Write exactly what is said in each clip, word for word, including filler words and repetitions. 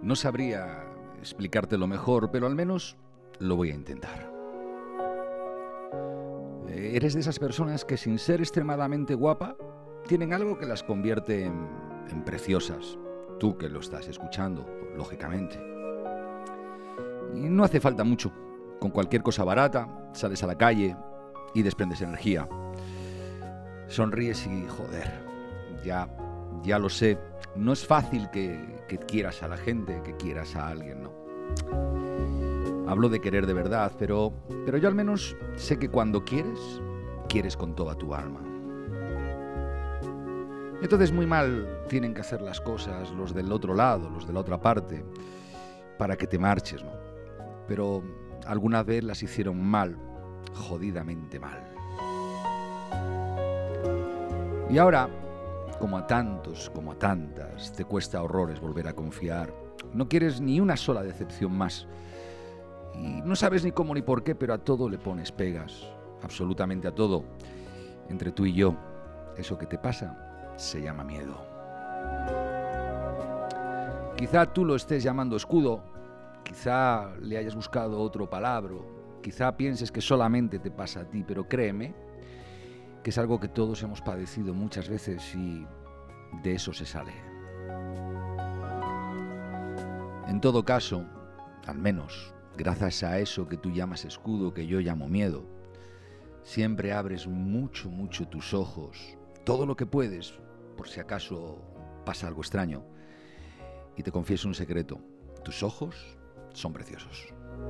No sabría explicártelo mejor, pero al menos lo voy a intentar. Eres de esas personas que, sin ser extremadamente guapa, tienen algo que las convierte en, en preciosas. Tú que lo estás escuchando, lógicamente. Y no hace falta mucho. Con cualquier cosa barata, sales a la calle y desprendes energía. Sonríes y, joder, ya, ya lo sé. No es fácil que, que quieras a la gente, que quieras a alguien, ¿no? Hablo de querer de verdad, pero, pero yo al menos sé que cuando quieres, quieres con toda tu alma. Entonces muy mal tienen que hacer las cosas los del otro lado, los de la otra parte, para que te marches, ¿no? Pero alguna vez las hicieron mal, jodidamente mal. Y ahora, como a tantos, como a tantas, te cuesta horrores volver a confiar. No quieres ni una sola decepción más. Y no sabes ni cómo ni por qué, pero a todo le pones pegas. Absolutamente a todo. Entre tú y yo, eso que te pasa se llama miedo. Quizá tú lo estés llamando escudo, quizá le hayas buscado otro palabra, quizá pienses que solamente te pasa a ti, pero créeme que es algo que todos hemos padecido muchas veces y de eso se sale. En todo caso, al menos gracias a eso que tú llamas escudo, que yo llamo miedo, siempre abres mucho, mucho tus ojos, todo lo que puedes, por si acaso pasa algo extraño. Y te confieso un secreto, tus ojos son preciosos.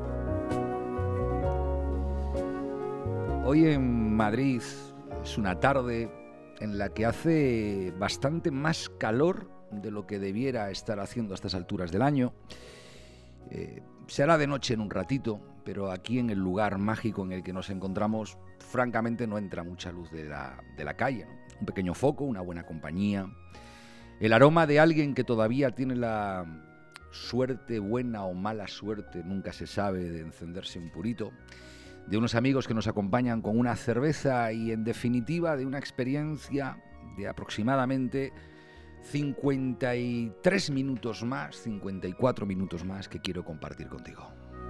Hoy en Madrid es una tarde en la que hace bastante más calor de lo que debiera estar haciendo a estas alturas del año. Eh, se hará de noche en un ratito, pero aquí en el lugar mágico en el que nos encontramos, francamente no entra mucha luz de la, de la calle, ¿no? Un pequeño foco, una buena compañía, el aroma de alguien que todavía tiene la suerte, buena o mala suerte, nunca se sabe, de encenderse un purito, de unos amigos que nos acompañan con una cerveza y, en definitiva, de una experiencia de aproximadamente cincuenta y tres minutos más, cincuenta y cuatro minutos más que quiero compartir contigo.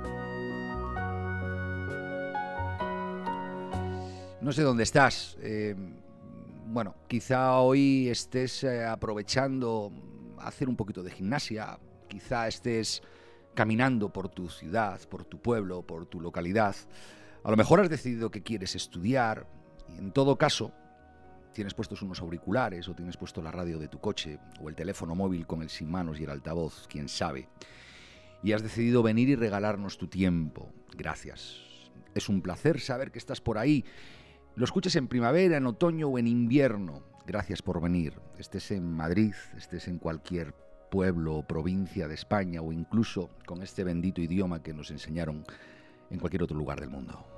No sé dónde estás. Eh, bueno, quizá hoy estés eh, aprovechando hacer un poquito de gimnasia, quizá estés caminando por tu ciudad, por tu pueblo, por tu localidad. A lo mejor has decidido que quieres estudiar y, en todo caso, tienes puestos unos auriculares o tienes puesto la radio de tu coche o el teléfono móvil con el sin manos y el altavoz, quién sabe. Y has decidido venir y regalarnos tu tiempo. Gracias. Es un placer saber que estás por ahí. Lo escuches en primavera, en otoño o en invierno. Gracias por venir. Estés en Madrid, estés en cualquier pueblo o provincia de España o incluso con este bendito idioma que nos enseñaron en cualquier otro lugar del mundo.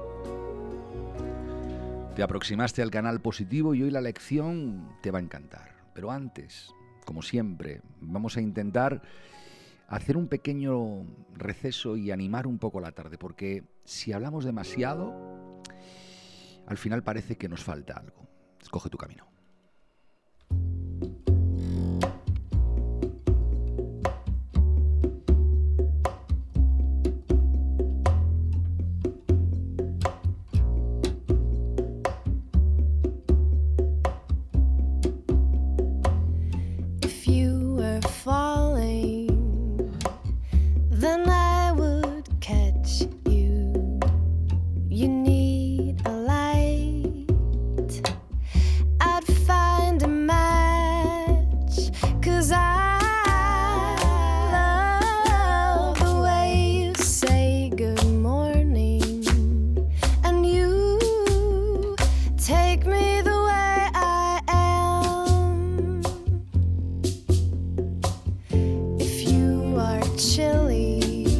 Te aproximaste al canal Positivo y hoy la lección te va a encantar. Pero antes, como siempre, vamos a intentar hacer un pequeño receso y animar un poco la tarde, porque si hablamos demasiado, al final parece que nos falta algo. Escoge tu camino. Chilly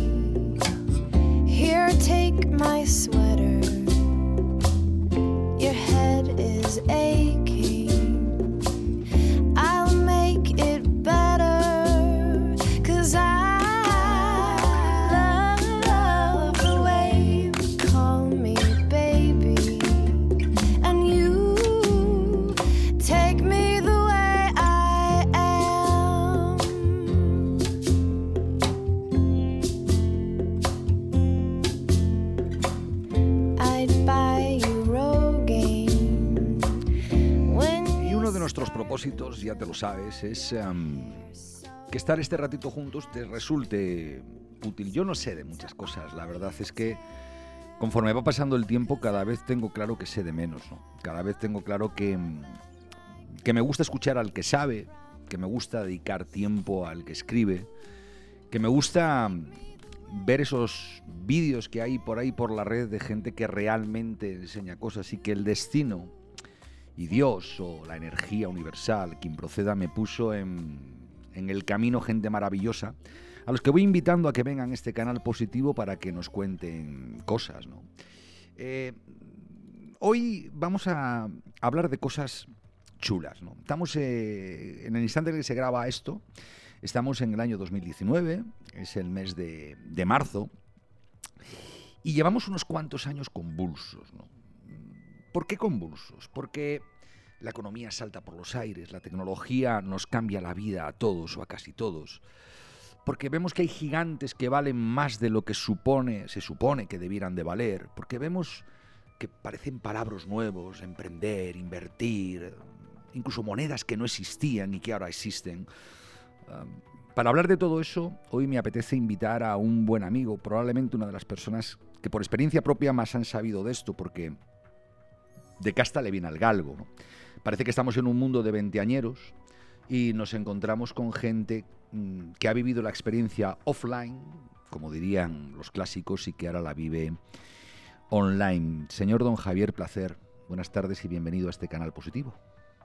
ya te lo sabes, es um, que estar este ratito juntos te resulte útil. Yo no sé de muchas cosas, la verdad es que conforme va pasando el tiempo cada vez tengo claro que sé de menos, ¿no? Cada vez tengo claro que, que me gusta escuchar al que sabe, que me gusta dedicar tiempo al que escribe, que me gusta ver esos vídeos que hay por ahí por la red de gente que realmente enseña cosas y que el destino y Dios o la energía universal, quien proceda, me puso en, en el camino gente maravillosa a los que voy invitando a que vengan a este canal positivo para que nos cuenten cosas, ¿no? Eh, hoy vamos a hablar de cosas chulas, ¿no? Estamos eh, en el instante en el que se graba esto. Estamos en el año dos mil diecinueve, es el mes de, de marzo, y llevamos unos cuantos años convulsos, ¿no? ¿Por qué convulsos? Porque la economía salta por los aires, la tecnología nos cambia la vida a todos o a casi todos, porque vemos que hay gigantes que valen más de lo que supone, se supone que debieran de valer, porque vemos que parecen palabras nuevos, emprender, invertir, incluso monedas que no existían y que ahora existen. Um, para hablar de todo eso, hoy me apetece invitar a un buen amigo, probablemente una de las personas que por experiencia propia más han sabido de esto, porque de casta le viene al galgo, ¿no? Parece que estamos en un mundo de veinteañeros y nos encontramos con gente mmm, que ha vivido la experiencia offline, como dirían los clásicos, y que ahora la vive online. Señor don Javier Placer, buenas tardes y bienvenido a este canal positivo.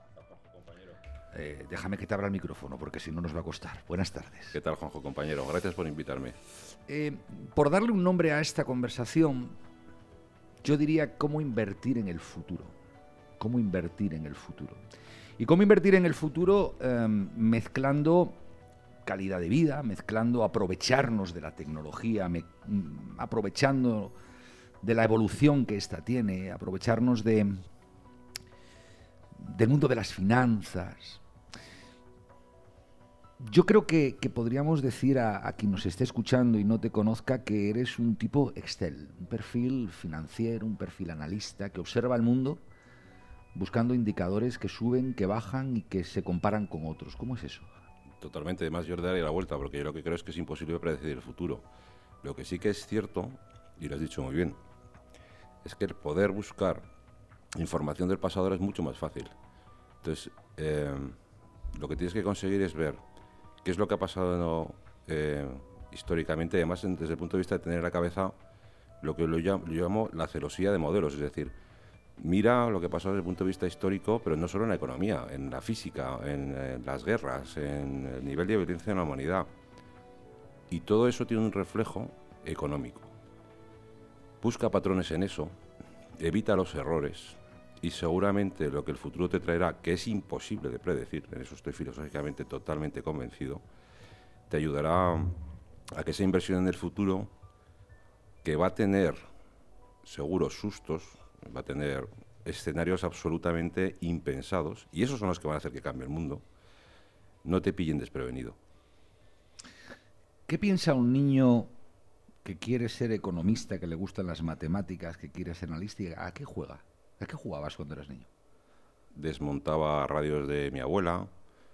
Eh, déjame que te abra el micrófono porque si no nos va a costar. Buenas tardes. ¿Qué tal, Juanjo, compañero? Gracias por invitarme. Eh, por darle un nombre a esta conversación, yo diría cómo invertir en el futuro. Cómo invertir en el futuro. Y cómo invertir en el futuro eh, mezclando calidad de vida, mezclando aprovecharnos de la tecnología, me, aprovechando de la evolución que ésta tiene, aprovecharnos de, del mundo de las finanzas. Yo creo que, que podríamos decir a, a quien nos esté escuchando y no te conozca que eres un tipo Excel, un perfil financiero, un perfil analista que observa el mundo buscando indicadores que suben, que bajan y que se comparan con otros. ¿Cómo es eso? Totalmente, además yo le daría la vuelta porque yo lo que creo es que es imposible predecir el futuro. Lo que sí que es cierto, y lo has dicho muy bien, es que el poder buscar información del pasado ahora es mucho más fácil. Entonces, eh, lo que tienes que conseguir es ver qué es lo que ha pasado eh, históricamente, además desde el punto de vista de tener en la cabeza lo que lo llamo, yo llamo la celosía de modelos, es decir, mira lo que pasó desde el punto de vista histórico, pero no solo en la economía, en la física, en, en las guerras, en el nivel de violencia en la humanidad. Y todo eso tiene un reflejo económico. Busca patrones en eso, evita los errores y seguramente lo que el futuro te traerá, que es imposible de predecir, en eso estoy filosóficamente totalmente convencido, te ayudará a que esa inversión en el futuro, que va a tener seguros sustos, va a tener escenarios absolutamente impensados, y esos son los que van a hacer que cambie el mundo, no te pillen desprevenido. ¿Qué piensa un niño que quiere ser economista, que le gustan las matemáticas, que quiere ser analista? ¿A qué juega? ¿A qué jugabas cuando eras niño? Desmontaba radios de mi abuela.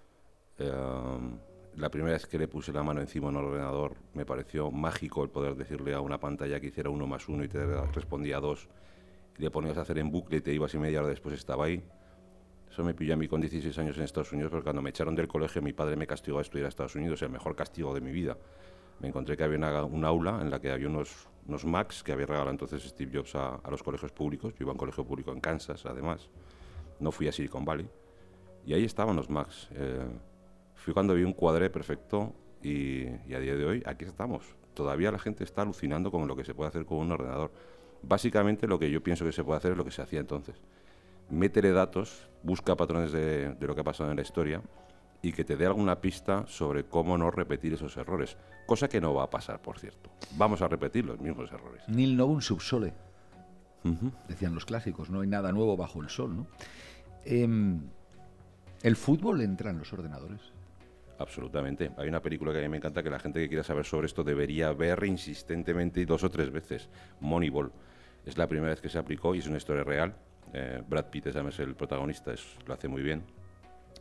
Eh, la primera vez que le puse la mano encima de un ordenador me pareció mágico el poder decirle a una pantalla que hiciera uno más uno y te respondía dos. Y le ponías a hacer en bucle y te ibas y media hora después estaba ahí. Eso me pilló a mí con dieciséis años en Estados Unidos, porque cuando me echaron del colegio mi padre me castigó a estudiar a Estados Unidos, el mejor castigo de mi vida. Me encontré que había una, un aula en la que había unos, unos Macs que había regalado entonces Steve Jobs a, a los colegios públicos. Yo iba a un colegio público en Kansas, además. No fui a Silicon Valley. Y ahí estaban los Macs. Eh, fui cuando vi un cuadré perfecto y, y a día de hoy aquí estamos. Todavía la gente está alucinando con lo que se puede hacer con un ordenador. Básicamente lo que yo pienso que se puede hacer es lo que se hacía entonces. Métele datos, busca patrones de, de lo que ha pasado en la historia y que te dé alguna pista sobre cómo no repetir esos errores. Cosa que no va a pasar, por cierto. Vamos a repetir los mismos errores. Nil novum sub sole, Uh-huh. decían los clásicos, no hay nada nuevo bajo el sol, ¿no? Eh, ¿El fútbol entra en los ordenadores? Absolutamente. Hay una película que a mí me encanta que la gente que quiera saber sobre esto debería ver insistentemente y dos o tres veces. Moneyball. Es la primera vez que se aplicó y es una historia real. Eh, Brad Pitt es el protagonista, es, lo hace muy bien.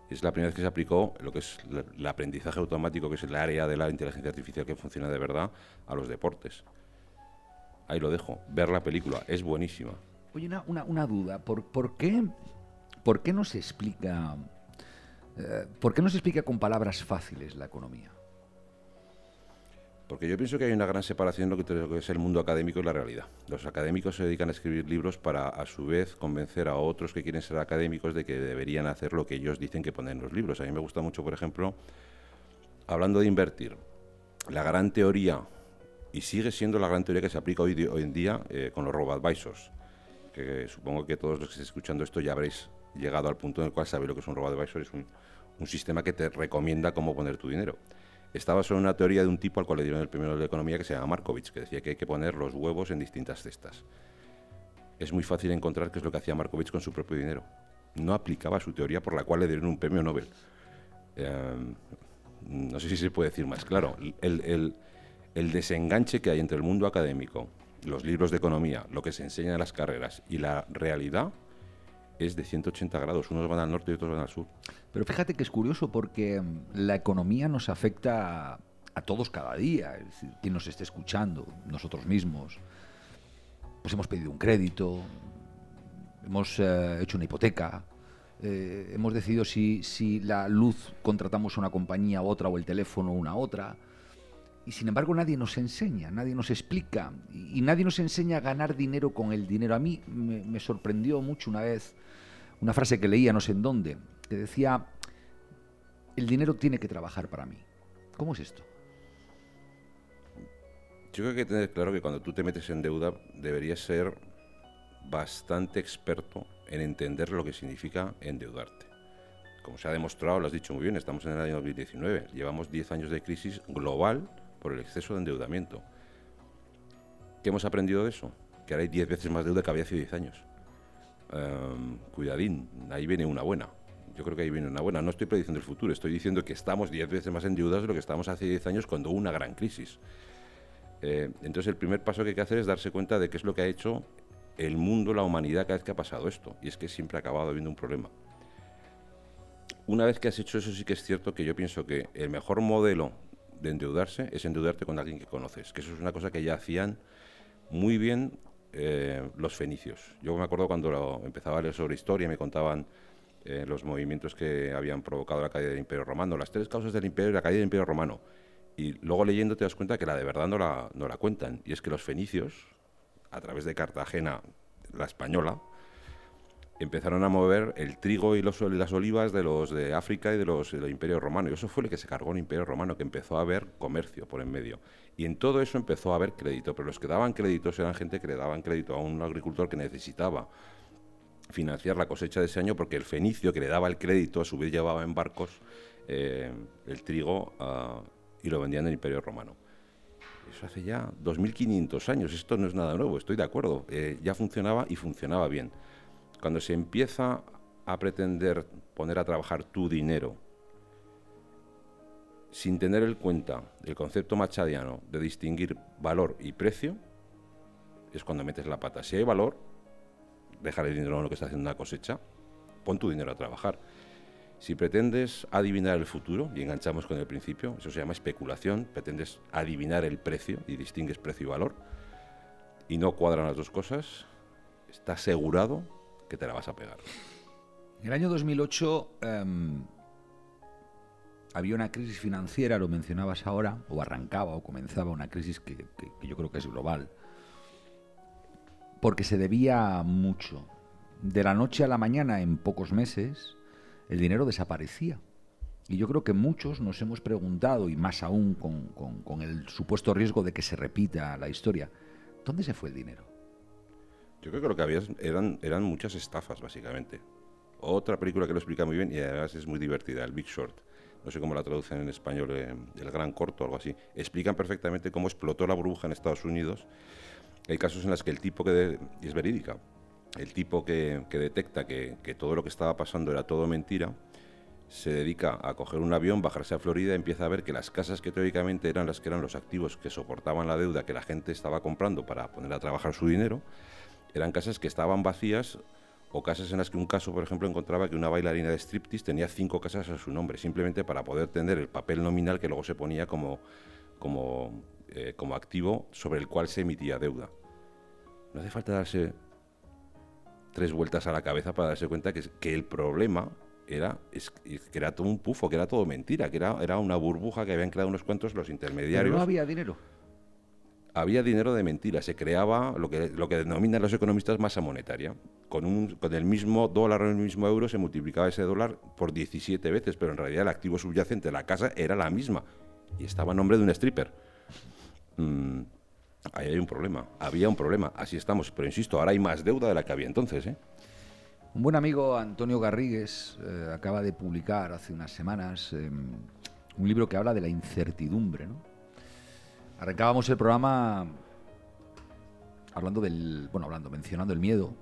Es la primera vez que se aplicó lo que es la- el aprendizaje automático, que es el área de la inteligencia artificial que funciona de verdad, a los deportes. Ahí lo dejo. Ver la película. Es buenísima. Oye, una, una, una duda. ¿Por, por, qué, ¿Por qué no se explica... eh, ¿Por qué no se explica con palabras fáciles la economía? Porque yo pienso que hay una gran separación entre lo que es el mundo académico y la realidad. Los académicos se dedican a escribir libros para, a su vez, convencer a otros que quieren ser académicos de que deberían hacer lo que ellos dicen que ponen en los libros. A mí me gusta mucho, por ejemplo, hablando de invertir, la gran teoría, y sigue siendo la gran teoría que se aplica hoy, hoy en día eh, con los robo-advisors, que supongo que todos los que estéis escuchando esto ya habréis llegado al punto en el cual sabéis lo que es un robo-advisor. Es un, un sistema que te recomienda cómo poner tu dinero. Estaba sobre una teoría de un tipo al cual le dieron el premio Nobel de Economía que se llama Markovich, que decía que hay que poner los huevos en distintas cestas. Es muy fácil encontrar qué es lo que hacía Markovich con su propio dinero. No aplicaba su teoría por la cual le dieron un premio Nobel. Eh, no sé si se puede decir más claro. El, el, el desenganche que hay entre el mundo académico, los libros de economía, lo que se enseña en las carreras y la realidad es de ciento ochenta grados. Unos van al norte y otros van al sur. Pero fíjate que es curioso porque mm, la economía nos afecta a, a todos cada día. Es decir, quien nos esté escuchando, nosotros mismos, pues hemos pedido un crédito, hemos eh, hecho una hipoteca, eh, hemos decidido si, si la luz contratamos a una compañía u otra o el teléfono una otra. Y sin embargo nadie nos enseña, nadie nos explica y, y nadie nos enseña a ganar dinero con el dinero. A mí me, me sorprendió mucho una vez una frase que leía no sé en dónde, que decía, el dinero tiene que trabajar para mí. ¿Cómo es esto? Yo creo que hay que tener claro que cuando tú te metes en deuda deberías ser bastante experto en entender lo que significa endeudarte. Como se ha demostrado, lo has dicho muy bien, estamos en el año dos mil diecinueve, llevamos diez años de crisis global por el exceso de endeudamiento. ¿Qué hemos aprendido de eso? Que ahora hay diez veces más deuda que había hace diez años. Um, cuidadín, ahí viene una buena. Yo creo que ahí viene una buena. No estoy prediciendo el futuro, estoy diciendo que estamos diez veces más endeudados de lo que estábamos hace diez años cuando hubo una gran crisis. Eh, entonces el primer paso que hay que hacer es darse cuenta de qué es lo que ha hecho el mundo, la humanidad cada vez que ha pasado esto. Y es que siempre ha acabado habiendo un problema. Una vez que has hecho eso, sí que es cierto que yo pienso que el mejor modelo de endeudarse es endeudarte con alguien que conoces, que eso es una cosa que ya hacían muy bien eh, los fenicios. Yo me acuerdo cuando lo, empezaba a leer sobre historia, me contaban eh, los movimientos que habían provocado la caída del Imperio Romano, las tres causas del Imperio y la caída del Imperio Romano. Y luego leyendo te das cuenta que la de verdad no la, no la cuentan. Y es que los fenicios, a través de Cartagena, la española, empezaron a mover el trigo y, los, y las olivas de los de África y de los del Imperio Romano. Y eso fue lo que se cargó el Imperio Romano, que empezó a haber comercio por en medio. Y en todo eso empezó a haber crédito. Pero los que daban créditos eran gente que le daban crédito a un agricultor que necesitaba financiar la cosecha de ese año, porque el fenicio que le daba el crédito a su vez llevaba en barcos eh, el trigo uh, y lo vendían en el Imperio Romano. Eso hace ya dos mil quinientos años. Esto no es nada nuevo, estoy de acuerdo. Eh, ya funcionaba y funcionaba bien. Cuando se empieza a pretender poner a trabajar tu dinero sin tener en cuenta el concepto machadiano de distinguir valor y precio, es cuando metes la pata. Si hay valor, dejar el dinero en lo que está haciendo una cosecha, pon tu dinero a trabajar. Si pretendes adivinar el futuro, y enganchamos con el principio, eso se llama especulación, pretendes adivinar el precio y distingues precio y valor, y no cuadran las dos cosas, está asegurado que te la vas a pegar. En el año dos mil ocho eh, había una crisis financiera, lo mencionabas ahora, o arrancaba o comenzaba una crisis que, que, que yo creo que es global, porque se debía mucho. De la noche a la mañana, en pocos meses, el dinero desaparecía. Y yo creo que muchos nos hemos preguntado, y más aún con, con, con el supuesto riesgo de que se repita la historia, ¿dónde se fue el dinero? Yo creo que lo que había eran, eran muchas estafas, básicamente. Otra película que lo explica muy bien y además es muy divertida, el Big Short. No sé cómo la traducen en español, eh, el Gran Corto o algo así. Explican perfectamente cómo explotó la burbuja en Estados Unidos. Hay casos en los que el tipo que... De, y es verídica. El tipo que, que detecta que, que todo lo que estaba pasando era todo mentira, se dedica a coger un avión, bajarse a Florida y empieza a ver que las casas que teóricamente eran las que eran los activos que soportaban la deuda que la gente estaba comprando para poner a trabajar su dinero, eran casas que estaban vacías o casas en las que un caso, por ejemplo, encontraba que una bailarina de striptease tenía cinco casas a su nombre, simplemente para poder tener el papel nominal que luego se ponía como, como, eh, como activo sobre el cual se emitía deuda. No hace falta darse tres vueltas a la cabeza para darse cuenta que, que el problema era es, que era todo un pufo, que era todo mentira, que era, era una burbuja que habían creado unos cuantos los intermediarios. Pero no había dinero. Había dinero de mentira, se creaba lo que, lo que denominan los economistas masa monetaria. Con, un, con el mismo dólar o el mismo euro se multiplicaba ese dólar por diecisiete veces, pero en realidad el activo subyacente de la casa era la misma y estaba a nombre de un stripper. Mm, ahí hay un problema, había un problema, así estamos, pero insisto, ahora hay más deuda de la que había entonces, ¿eh? Un buen amigo, Antonio Garrigues, eh, acaba de publicar hace unas semanas eh, un libro que habla de la incertidumbre, ¿no? Arrancábamos el programa hablando del, bueno, hablando, mencionando el miedo,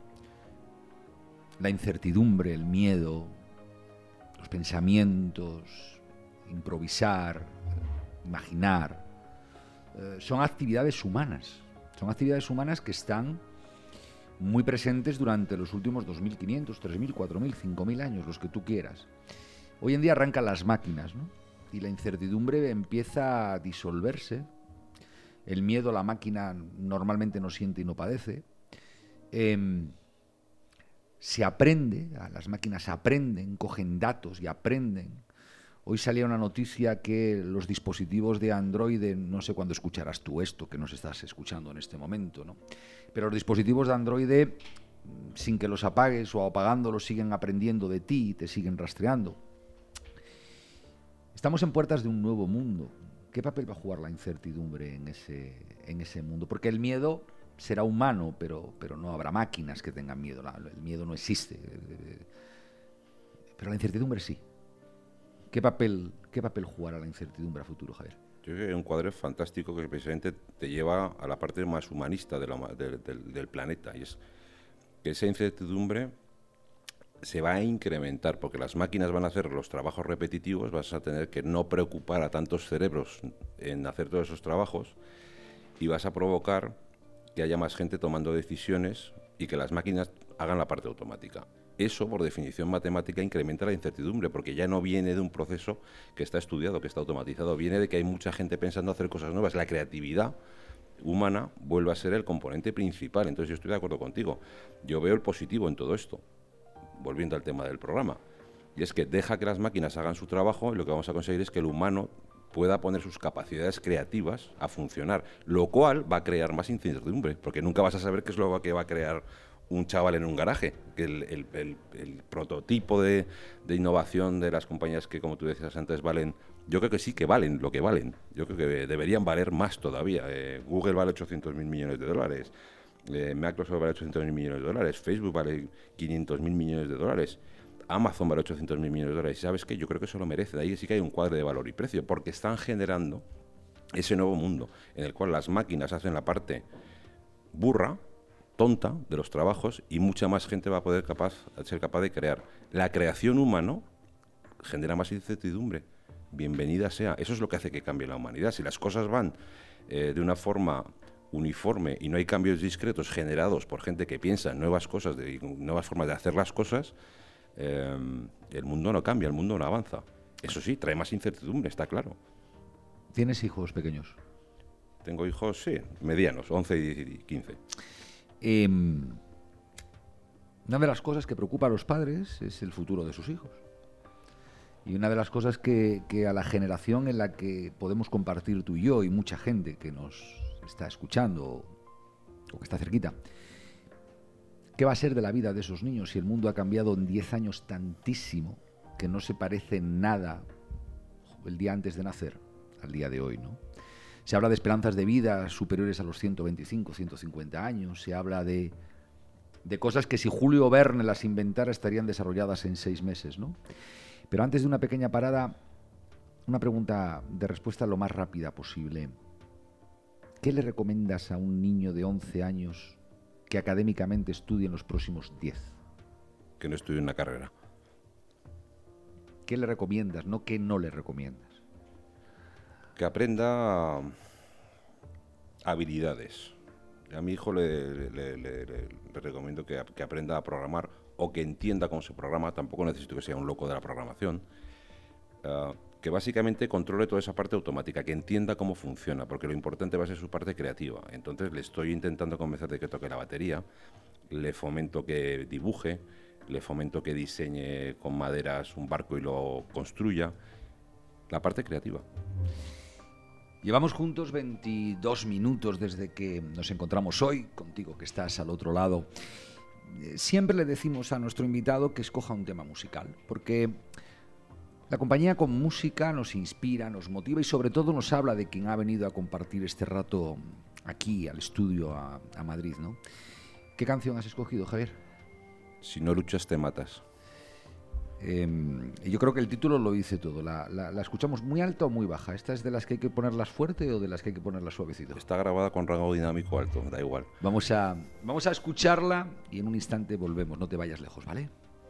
la incertidumbre, el miedo, los pensamientos, improvisar, imaginar, eh, son actividades humanas, son actividades humanas que están muy presentes durante los últimos dos mil quinientos, tres mil, cuatro mil, cinco mil años, los que tú quieras. Hoy en día arrancan las máquinas, ¿no? Y la incertidumbre empieza a disolverse. El miedo la máquina normalmente no siente y no padece. Eh, se aprende, las máquinas aprenden, cogen datos y aprenden. Hoy salía una noticia que los dispositivos de Android, no sé cuándo escucharás tú esto, que nos estás escuchando en este momento, ¿no? Pero los dispositivos de Android, sin que los apagues o apagándolos, siguen aprendiendo de ti y te siguen rastreando. Estamos en puertas de un nuevo mundo. ¿Qué papel va a jugar la incertidumbre en ese, en ese mundo? Porque el miedo será humano, pero, pero no habrá máquinas que tengan miedo. La, el miedo no existe. Pero la incertidumbre sí. ¿Qué papel, qué papel jugará la incertidumbre a futuro, Javier? Yo creo que hay un cuadro fantástico que precisamente te lleva a la parte más humanista de la, de, de, del planeta. Y es que esa incertidumbre se va a incrementar porque las máquinas van a hacer los trabajos repetitivos, vas a tener que no preocupar a tantos cerebros en hacer todos esos trabajos y vas a provocar que haya más gente tomando decisiones y que las máquinas hagan la parte automática. Eso, por definición matemática, incrementa la incertidumbre porque ya no viene de un proceso que está estudiado, que está automatizado, viene de que hay mucha gente pensando hacer cosas nuevas. La creatividad humana vuelve a ser el componente principal. Entonces yo estoy de acuerdo contigo. Yo veo el positivo en todo esto. Volviendo al tema del programa, y es que deja que las máquinas hagan su trabajo y lo que vamos a conseguir es que el humano pueda poner sus capacidades creativas a funcionar, lo cual va a crear más incertidumbre, porque nunca vas a saber qué es lo que va a crear un chaval en un garaje, que el, el, el, el prototipo de, de innovación de las compañías que, como tú decías antes, valen, yo creo que sí que valen lo que valen, yo creo que deberían valer más todavía. eh, Google vale ochocientos mil millones de dólares, Eh, Microsoft vale ochocientos mil millones de dólares, Facebook vale quinientos mil millones de dólares, Amazon vale ochocientos mil millones de dólares. ¿Y sabes qué? Yo creo que eso lo merece. De ahí sí que hay un cuadro de valor y precio, porque están generando ese nuevo mundo en el cual las máquinas hacen la parte burra, tonta de los trabajos y mucha más gente va a poder capaz, ser capaz de crear. La creación humana genera más incertidumbre. Bienvenida sea. Eso es lo que hace que cambie la humanidad. Si las cosas van eh, de una forma uniforme y no hay cambios discretos generados por gente que piensa en nuevas cosas, de nuevas formas de hacer las cosas, eh, el mundo no cambia, el mundo no avanza. Eso sí, trae más incertidumbre, está claro. ¿Tienes hijos pequeños? Tengo hijos, sí, medianos, once y quince. Eh, una de las cosas que preocupa a los padres es el futuro de sus hijos. Y una de las cosas que, que a la generación en la que podemos compartir tú y yo y mucha gente que nos está escuchando o que está cerquita, ¿qué va a ser de la vida de esos niños si el mundo ha cambiado en diez años tantísimo que no se parece en nada el día antes de nacer al día de hoy, ¿no? Se habla de esperanzas de vida superiores a los ciento veinticinco, ciento cincuenta años, se habla de, de cosas que si Julio Verne las inventara estarían desarrolladas en seis meses, ¿no? Pero antes de una pequeña parada, una pregunta de respuesta lo más rápida posible. ¿Qué le recomiendas a un niño de once años que académicamente estudie en los próximos diez? Que no estudie una carrera. ¿Qué le recomiendas, no qué no le recomiendas? Que aprenda habilidades. A mi hijo le, le, le, le, le recomiendo que, que aprenda a programar o que entienda cómo se programa, tampoco necesito que sea un loco de la programación, uh, que básicamente controle toda esa parte automática, que entienda cómo funciona, porque lo importante va a ser su parte creativa. Entonces le estoy intentando convencer de que toque la batería, le fomento que dibuje, le fomento que diseñe con maderas un barco y lo construya, la parte creativa. Llevamos juntos veintidós minutos desde que nos encontramos hoy, contigo que estás al otro lado. Siempre le decimos a nuestro invitado que escoja un tema musical, porque la compañía con música nos inspira, nos motiva y sobre todo nos habla de quien ha venido a compartir este rato aquí al estudio a, a Madrid, ¿no? ¿Qué canción has escogido, Javier? Si no luchas, te matas. Eh, yo creo que el título lo dice todo. La, la, ¿La escuchamos muy alta o muy baja? ¿Esta es de las que hay que ponerlas fuerte o de las que hay que ponerlas suavecito? Está grabada con rango dinámico alto, da igual. Vamos a, vamos a escucharla y en un instante volvemos. No te vayas lejos, ¿vale?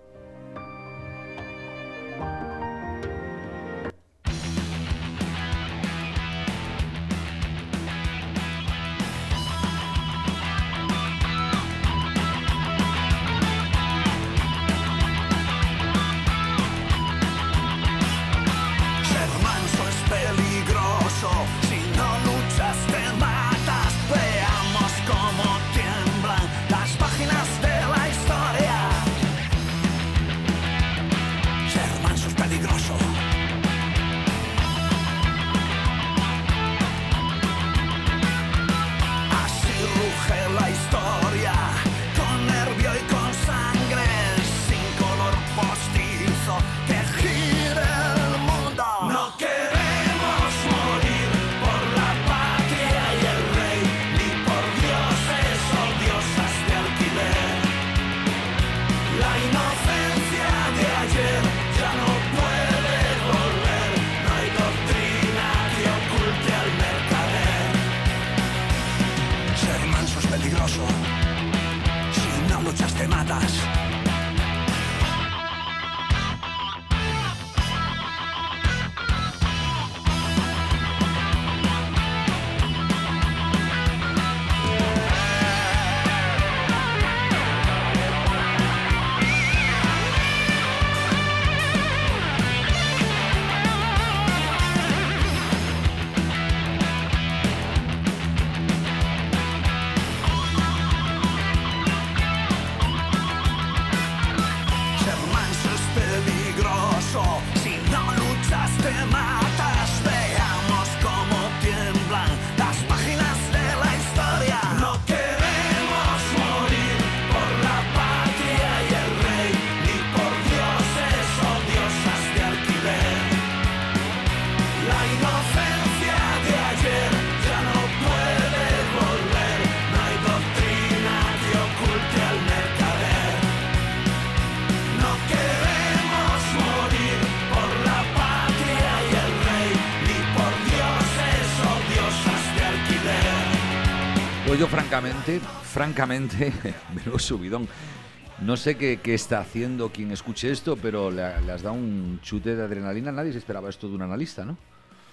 Yo francamente, francamente, menudo subidón. No sé qué, qué está haciendo quien escuche esto, pero le, le has dado un chute de adrenalina. Nadie se esperaba esto de un analista, ¿no?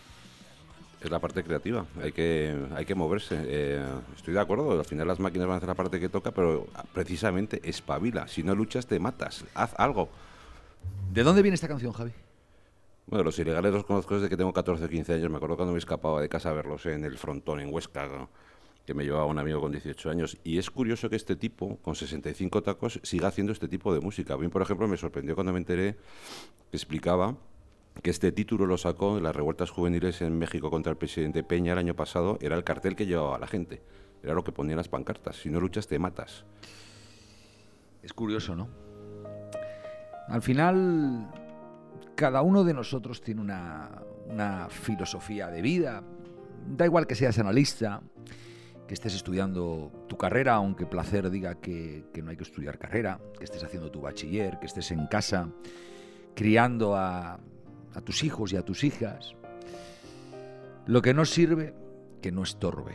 Es la parte creativa, hay que, hay que moverse. Eh, estoy de acuerdo, al final las máquinas van a hacer la parte que toca, pero precisamente espabila. Si no luchas, te matas. Haz algo. ¿De dónde viene esta canción, Javi? Bueno, los ilegales los conozco desde que tengo catorce o quince años. Me acuerdo cuando me escapaba de casa a verlos en el frontón, en Huesca, ¿no? Que me llevaba un amigo con dieciocho años. Y es curioso que este tipo, con sesenta y cinco tacos, siga haciendo este tipo de música. A mí, por ejemplo, me sorprendió cuando me enteré que explicaba que este título lo sacó en las revueltas juveniles en México contra el presidente Peña el año pasado. Era el cartel que llevaba a la gente. Era lo que ponía en las pancartas. Si no luchas, te matas. Es curioso, ¿no? Al final, cada uno de nosotros tiene una, una filosofía de vida. Da igual que seas analista, que estés estudiando tu carrera, aunque placer diga que, que no hay que estudiar carrera, que estés haciendo tu bachiller, que estés en casa criando a, a tus hijos y a tus hijas. Lo que no sirve, que no estorbe.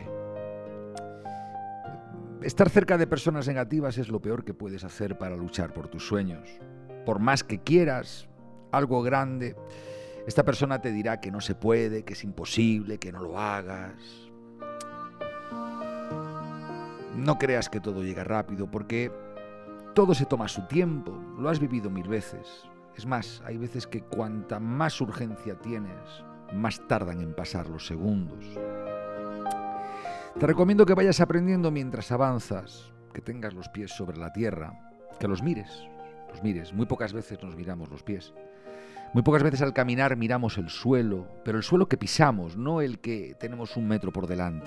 Estar cerca de personas negativas es lo peor que puedes hacer para luchar por tus sueños. Por más que quieras algo grande, esta persona te dirá que no se puede, que es imposible, que no lo hagas. No creas que todo llega rápido, porque todo se toma su tiempo, lo has vivido mil veces. Es más, hay veces que cuanta más urgencia tienes, más tardan en pasar los segundos. Te recomiendo que vayas aprendiendo mientras avanzas, que tengas los pies sobre la tierra, que los mires, los mires. Muy pocas veces nos miramos los pies. Muy pocas veces al caminar miramos el suelo, pero el suelo que pisamos, no el que tenemos un metro por delante.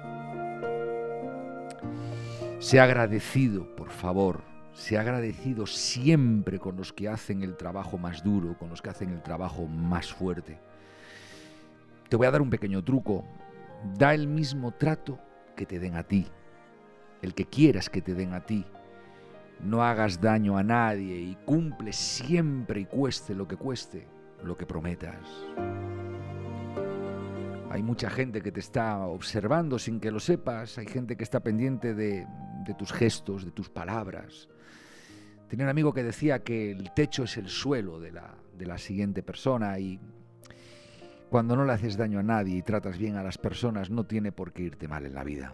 Sé agradecido, por favor, sé agradecido siempre con los que hacen el trabajo más duro, con los que hacen el trabajo más fuerte. Te voy a dar un pequeño truco. Da el mismo trato que te den a ti, el que quieras que te den a ti. No hagas daño a nadie y cumple siempre y cueste lo que cueste, lo que prometas. Hay mucha gente que te está observando sin que lo sepas, hay gente que está pendiente de, de tus gestos, de tus palabras. Tenía un amigo que decía que el techo es el suelo de la, de la siguiente persona y cuando no le haces daño a nadie y tratas bien a las personas, no tiene por qué irte mal en la vida.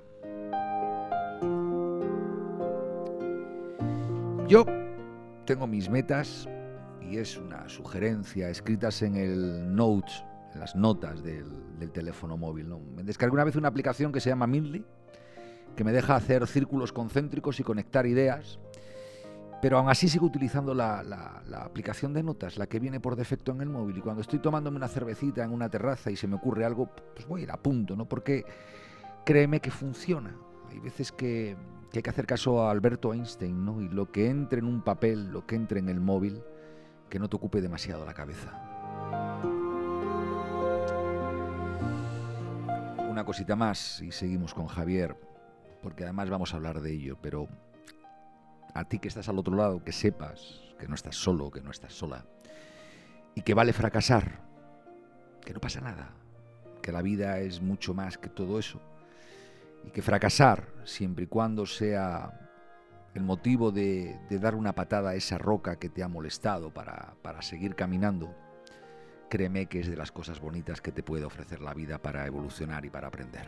Yo tengo mis metas y es una sugerencia escritas en el Notes, en las notas del, del teléfono móvil, ¿no? Me descargué una vez una aplicación que se llama Mindly, que me deja hacer círculos concéntricos y conectar ideas, pero aún así sigo utilizando la, la, la aplicación de notas, la que viene por defecto en el móvil, y cuando estoy tomándome una cervecita en una terraza y se me ocurre algo, pues voy a ir a punto, ¿no? Porque créeme que funciona. Hay veces que, que hay que hacer caso a Alberto Einstein, ¿no? Y lo que entre en un papel, lo que entre en el móvil, que no te ocupe demasiado la cabeza. Una cosita más y seguimos con Javier, porque además vamos a hablar de ello, pero a ti que estás al otro lado, que sepas que no estás solo, que no estás sola, y que vale fracasar, que no pasa nada, que la vida es mucho más que todo eso, y que fracasar, siempre y cuando sea el motivo de, de dar una patada a esa roca que te ha molestado para, para seguir caminando, créeme que es de las cosas bonitas que te puede ofrecer la vida para evolucionar y para aprender.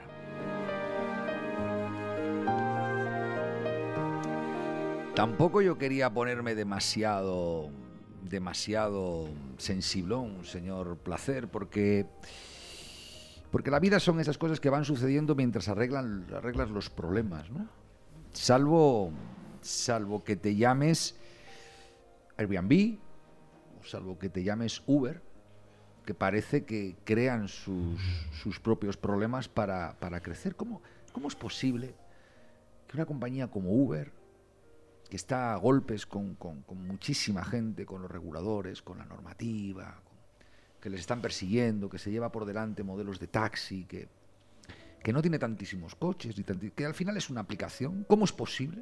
Tampoco yo quería ponerme demasiado, demasiado sensiblón, señor Placer, porque, porque la vida son esas cosas que van sucediendo mientras arreglan, arreglas los problemas, ¿no? Salvo, salvo que te llames Airbnb, o salvo que te llames Uber, que parece que crean sus, sus propios problemas para, para crecer. ¿Cómo, ¿Cómo es posible que una compañía como Uber, que está a golpes con, con, con muchísima gente, con los reguladores, con la normativa, con, que les están persiguiendo, que se lleva por delante modelos de taxi, que, que no tiene tantísimos coches, y tanti, que al final es una aplicación? ¿Cómo es posible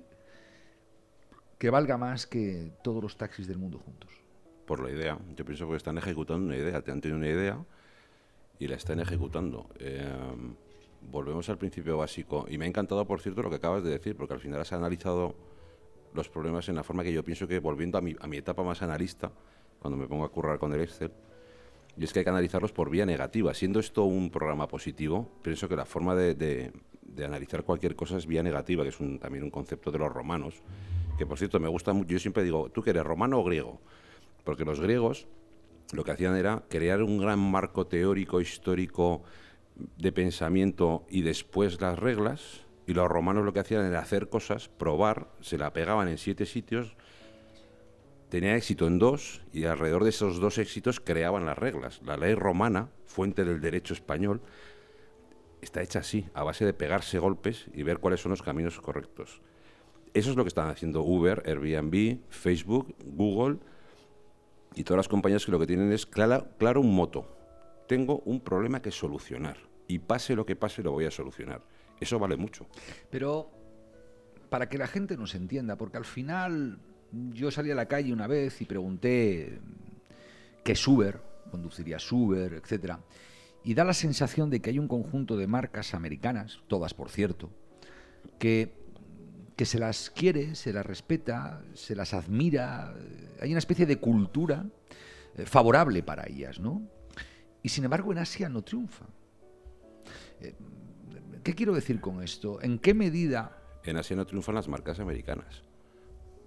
que valga más que todos los taxis del mundo juntos? Por la idea. Yo pienso que están ejecutando una idea. Te han tenido una idea y la están ejecutando. Eh, volvemos al principio básico. Y me ha encantado, por cierto, lo que acabas de decir, porque al final has analizado los problemas en la forma que yo pienso que, volviendo a mi, a mi etapa más analista, cuando me pongo a currar con el Excel, y es que hay que analizarlos por vía negativa. Siendo esto un programa positivo, pienso que la forma de, de, de analizar cualquier cosa es vía negativa, que es un, también un concepto de los romanos, que por cierto me gusta mucho. Yo siempre digo, ¿tú qué eres, romano o griego? Porque los griegos lo que hacían era crear un gran marco teórico, histórico, de pensamiento y después las reglas. Y los romanos lo que hacían era hacer cosas, probar, se la pegaban en siete sitios, tenía éxito en dos y alrededor de esos dos éxitos creaban las reglas. La ley romana, fuente del derecho español, está hecha así, a base de pegarse golpes y ver cuáles son los caminos correctos. Eso es lo que están haciendo Uber, Airbnb, Facebook, Google y todas las compañías que lo que tienen es claro, claro un moto. Tengo un problema que solucionar y pase lo que pase lo voy a solucionar. Eso vale mucho. Pero para que la gente nos entienda, porque al final yo salí a la calle una vez y pregunté qué es Uber, conducirías Uber, etcétera, y da la sensación de que hay un conjunto de marcas americanas, todas por cierto, que, que se las quiere, se las respeta, se las admira, hay una especie de cultura eh, favorable para ellas, ¿no? Y sin embargo en Asia no triunfa. Eh, ¿Qué quiero decir con esto? ¿En qué medida? En Asia no triunfan las marcas americanas.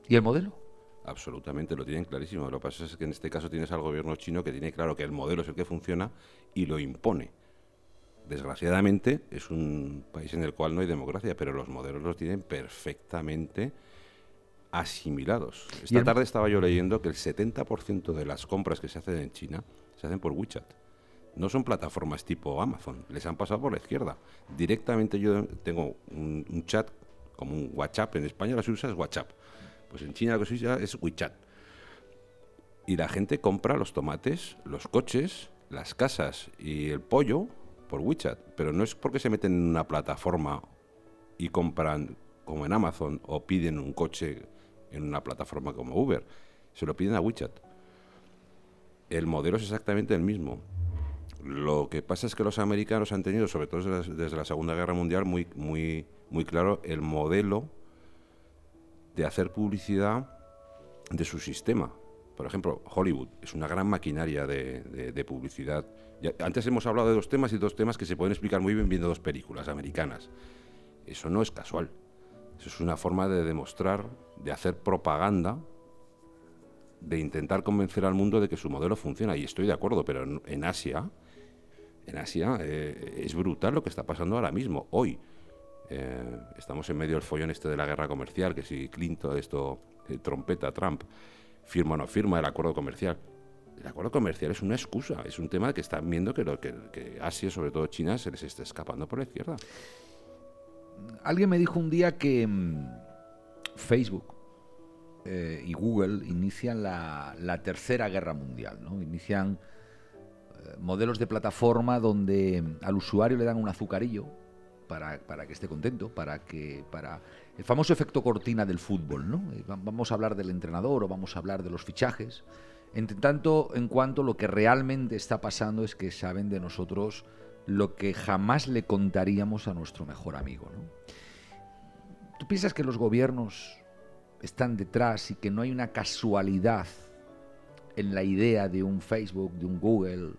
¿Y el modelo? Absolutamente, lo tienen clarísimo. Lo que pasa es que en este caso tienes al gobierno chino que tiene claro que el modelo es el que funciona y lo impone. Desgraciadamente es un país en el cual no hay democracia, pero los modelos los tienen perfectamente asimilados. Esta tarde estaba yo leyendo que el setenta por ciento de las compras que se hacen en China se hacen por WeChat. No son plataformas tipo Amazon, les han pasado por la izquierda. Directamente yo tengo un, un chat, como un WhatsApp, en España lo que se usa es WhatsApp. Pues en China lo que se usa es WeChat. Y la gente compra los tomates, los coches, las casas y el pollo por WeChat. Pero no es porque se meten en una plataforma y compran como en Amazon o piden un coche en una plataforma como Uber. Se lo piden a WeChat. El modelo es exactamente el mismo. Lo que pasa es que los americanos han tenido, sobre todo desde la, desde la Segunda Guerra Mundial, muy, muy, muy claro el modelo de hacer publicidad de su sistema. Por ejemplo, Hollywood es una gran maquinaria de, de, de publicidad. Ya, antes hemos hablado de dos temas y dos temas que se pueden explicar muy bien viendo dos películas americanas. Eso no es casual. Eso es una forma de demostrar, de hacer propaganda, de intentar convencer al mundo de que su modelo funciona. Y estoy de acuerdo, pero en, en Asia, en Asia eh, es brutal lo que está pasando ahora mismo. Hoy eh, estamos en medio del follón este de la guerra comercial, que si Clinton, esto, eh, trompeta, Trump, firma o no firma el acuerdo comercial. El acuerdo comercial es una excusa, es un tema que están viendo que, lo, que, que Asia, sobre todo China, se les está escapando por la izquierda. Alguien me dijo un día que mmm, Facebook eh, y Google inician la, la tercera guerra mundial, ¿no? Inician eh, modelos de plataforma donde al usuario le dan un azucarillo para, para que esté contento, para que para el famoso efecto cortina del fútbol, ¿no? Vamos a hablar del entrenador o vamos a hablar de los fichajes. Entre tanto, en cuanto lo que realmente está pasando es que saben de nosotros lo que jamás le contaríamos a nuestro mejor amigo, ¿no? ¿Tú piensas que los gobiernos están detrás y que no hay una casualidad en la idea de un Facebook, de un Google?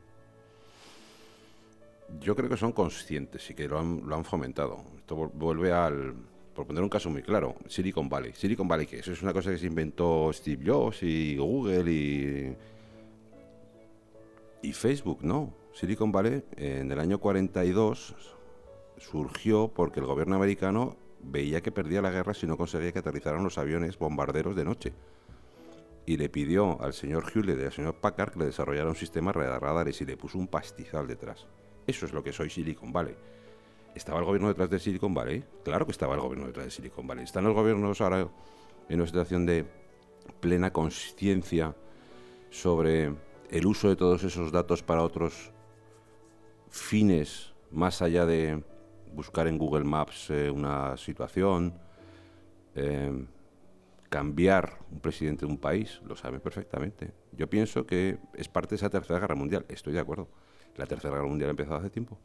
Yo creo que son conscientes y que lo han, lo han fomentado. Esto vuelve al... Por poner un caso muy claro, Silicon Valley. ¿Silicon Valley qué? Eso es una cosa que se inventó Steve Jobs y Google y... Y Facebook, no. Silicon Valley en el año cuarenta y dos surgió porque el gobierno americano veía que perdía la guerra si no conseguía que aterrizaran los aviones bombarderos de noche. Y le pidió al señor Hewlett y al señor Packard que le desarrollara un sistema de radares y le puso un pastizal detrás. Eso es lo que soy Silicon Valley. ¿Estaba el gobierno detrás de Silicon Valley? Claro que estaba el gobierno detrás de Silicon Valley. ¿Están los gobiernos ahora en una situación de plena conciencia sobre el uso de todos esos datos para otros fines, más allá de buscar en Google Maps eh, una situación, eh, cambiar un presidente de un país? Lo saben perfectamente. Yo pienso que es parte de esa tercera guerra mundial. Estoy de acuerdo. La tercera guerra mundial ha empezado hace tiempo.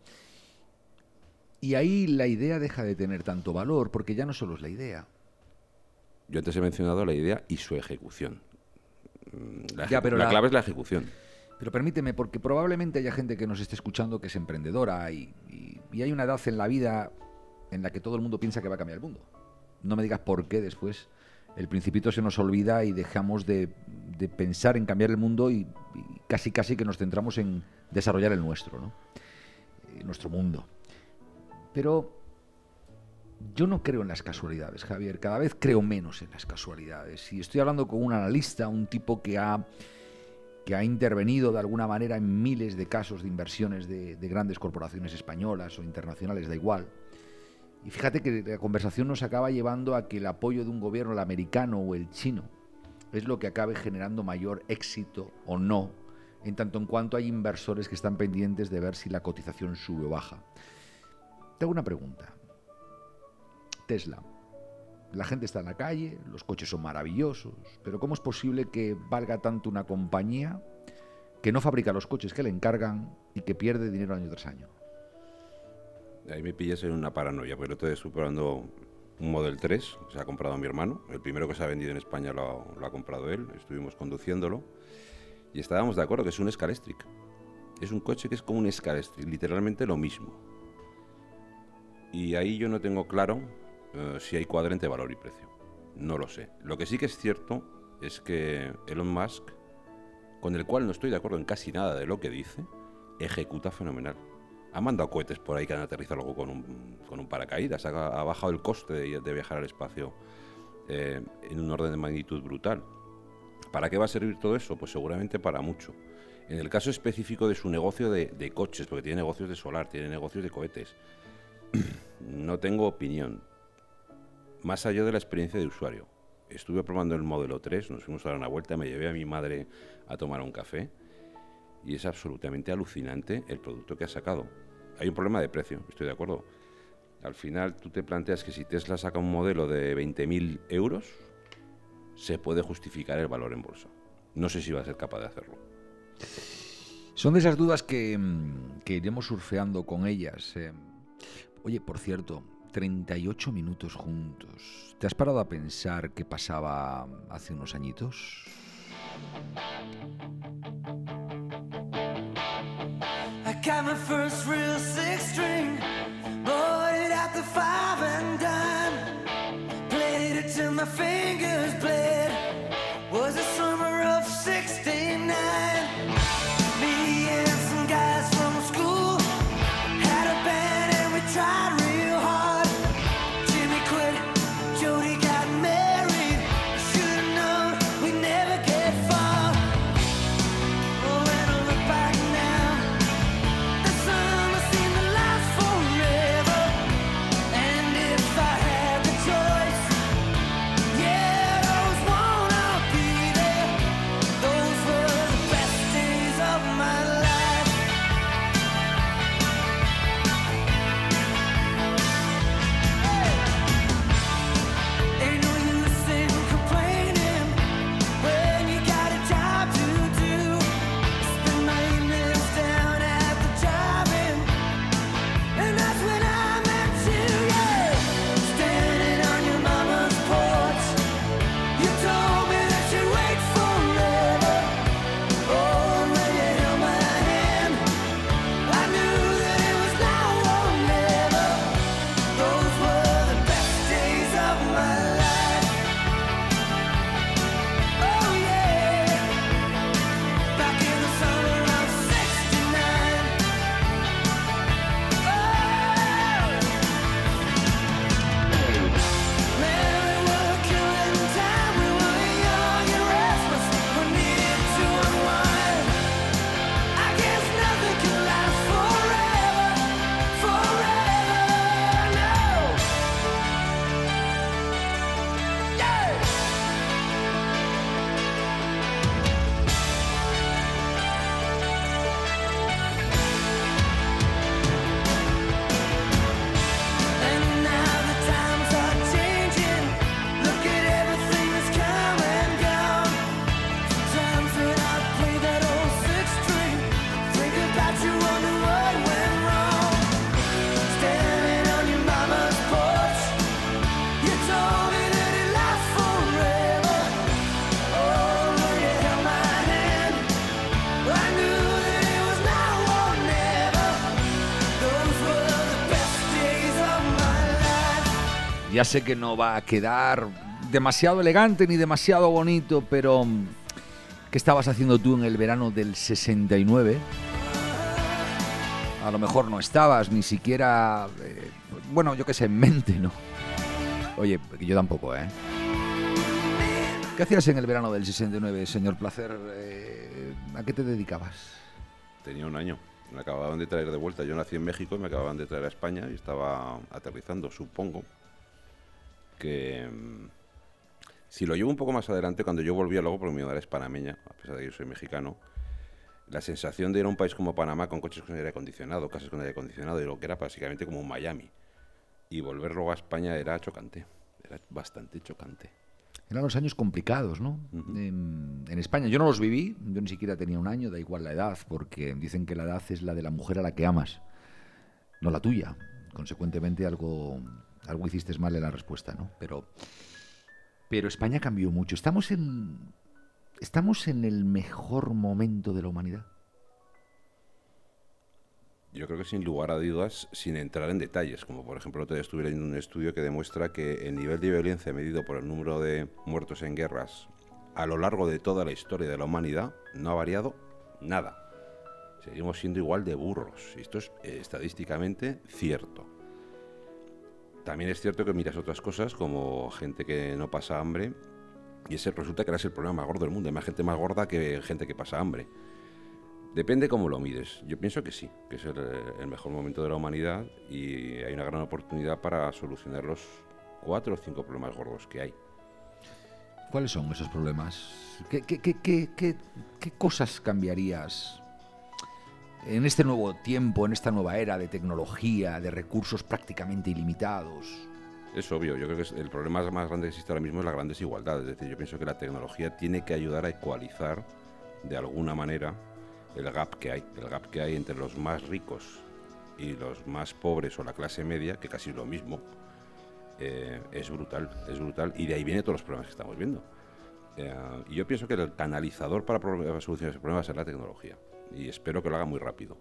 Y ahí la idea deja de tener tanto valor, porque ya no solo es la idea. Yo antes he mencionado la idea y su ejecución. La, ya, pero la la, clave es la ejecución. Pero permíteme, porque probablemente haya gente que nos esté escuchando que es emprendedora y, y, y hay una edad en la vida en la que todo el mundo piensa que va a cambiar el mundo. No me digas por qué después el Principito se nos olvida y dejamos de, de pensar en cambiar el mundo y, y casi casi que nos centramos en desarrollar el nuestro, ¿no? Eh, nuestro mundo. Pero yo no creo en las casualidades, Javier. Cada vez creo menos en las casualidades. Y estoy hablando con un analista, un tipo que ha, que ha intervenido de alguna manera en miles de casos de inversiones de, de grandes corporaciones españolas o internacionales, da igual. Y fíjate que la conversación nos acaba llevando a que el apoyo de un gobierno, el americano o el chino, es lo que acabe generando mayor éxito o no, en tanto en cuanto hay inversores que están pendientes de ver si la cotización sube o baja. Te hago una pregunta. Tesla. La gente está en la calle, los coches son maravillosos, pero ¿cómo es posible que valga tanto una compañía que no fabrica los coches que le encargan y que pierde dinero año tras año? Ahí me pillas en una paranoia, porque estoy superando un Model tres, que se ha comprado mi hermano. El primero que se ha vendido en España lo, lo ha comprado él, estuvimos conduciéndolo y estábamos de acuerdo que es un Scalextric. Es un coche que es como un Scalextric, literalmente lo mismo. Y ahí yo no tengo claro uh, si hay cuadro entre valor y precio. No lo sé. Lo que sí que es cierto es que Elon Musk, con el cual no estoy de acuerdo en casi nada de lo que dice, ejecuta fenomenal. Ha mandado cohetes por ahí que han aterrizado luego con un, con un paracaídas, ha, ha bajado el coste de, de viajar al espacio eh, en un orden de magnitud brutal. ¿Para qué va a servir todo eso? Pues seguramente para mucho. En el caso específico de su negocio de, de coches, porque tiene negocios de solar, tiene negocios de cohetes, no tengo opinión. Más allá de la experiencia de usuario. Estuve probando el Modelo tres, nos fuimos a dar una vuelta, me llevé a mi madre a tomar un café y es absolutamente alucinante el producto que ha sacado. Hay un problema de precio, estoy de acuerdo. Al final tú te planteas que si Tesla saca un modelo de veinte mil euros, se puede justificar el valor en bolsa. No sé si va a ser capaz de hacerlo. Son de esas dudas que, que iremos surfeando con ellas. Eh, oye, por cierto, treinta y ocho minutos juntos. ¿Te has parado a pensar qué pasaba hace unos añitos? I got my first real six string, bought it at the five and dime, played it till my fingers bled, was the summer of sixty-nine. Me and some guys from school had a band and we tried real hard. Jimmy quit, Jody got married, should've known we'd never get far. Oh, when I look back now, the summer seemed to last forever. And if I had the choice, yeah, I always wanna be there. Those were the best days of my life. Ain't no use in complaining when you got a job to do. Spend my evenings down at the drive-in, and that's when I met you, yeah. Standing on your mama's porch, you told me that you'd wait forever. Oh, when you held my hand, I knew that it was now or never. Those were the best days of my life. Oh yeah, back in the summer of sixty-nine. Oh, man, we were killing time. We were young and restless. We needed to unwind. I guess nothing can last forever, forever, no. Yeah. And now the times are changing. Look at everything that's come and gone. Sometimes when I play that old six string, think about you, wonder what went wrong. Standing on your mama's porch, you told me that it lasts forever. Oh, when you held my hand, I knew that it was now or never. Those were the best days of my life. Ya sé que no va a quedar demasiado elegante ni demasiado bonito, pero ¿qué estabas haciendo tú en el verano del sesenta y nueve? A lo mejor no estabas ni siquiera, eh, bueno, yo qué sé, en mente, ¿no? Oye, yo tampoco, ¿eh? ¿Qué hacías en el verano del sesenta y nueve, señor Placer? Eh, ¿A qué te dedicabas? Tenía un año, me acababan de traer de vuelta. Yo nací en México y me acababan de traer a España y estaba aterrizando. Supongo que mm, si lo llevo un poco más adelante, cuando yo volvía luego, porque mi madre es panameña, a pesar de que yo soy mexicano, la sensación de ir a un país como Panamá con coches con aire acondicionado, casas con aire acondicionado, y lo que era básicamente como un Miami, y volver luego a España era chocante, era bastante chocante. Eran los años complicados, ¿no? Ujú. En, en España. Yo no los viví, yo ni siquiera tenía un año, da igual la edad, porque dicen que la edad es la de la mujer a la que amas, no la tuya. Consecuentemente, algo, algo hiciste mal en la respuesta, ¿no? Pero, pero España cambió mucho. Estamos en, estamos en el mejor momento de la humanidad. Yo creo que sin lugar a dudas, sin entrar en detalles, como por ejemplo te estuve leyendo un estudio que demuestra que el nivel de violencia medido por el número de muertos en guerras a lo largo de toda la historia de la humanidad no ha variado nada. Seguimos siendo igual de burros. Esto es eh, estadísticamente cierto. También es cierto que miras otras cosas como gente que no pasa hambre y ese resulta que ahora es el problema más gordo del mundo. Hay más gente más gorda que gente que pasa hambre. Depende cómo lo mires. Yo pienso que sí, que es el, el mejor momento de la humanidad y hay una gran oportunidad para solucionar los cuatro o cinco problemas gordos que hay. ¿Cuáles son esos problemas? ¿Qué, qué, qué, qué, qué, qué cosas cambiarías en este nuevo tiempo, en esta nueva era de tecnología, de recursos prácticamente ilimitados? Es obvio, yo creo que el problema más grande que existe ahora mismo es la gran desigualdad. Es decir, yo pienso que la tecnología tiene que ayudar a ecualizar de alguna manera el gap que hay, el gap que hay entre los más ricos y los más pobres o la clase media, que casi es lo mismo, eh, es brutal, es brutal, y de ahí vienen todos los problemas que estamos viendo. Eh, y yo pienso que el canalizador para solucionar ese problema es la tecnología, y espero que lo haga muy rápido.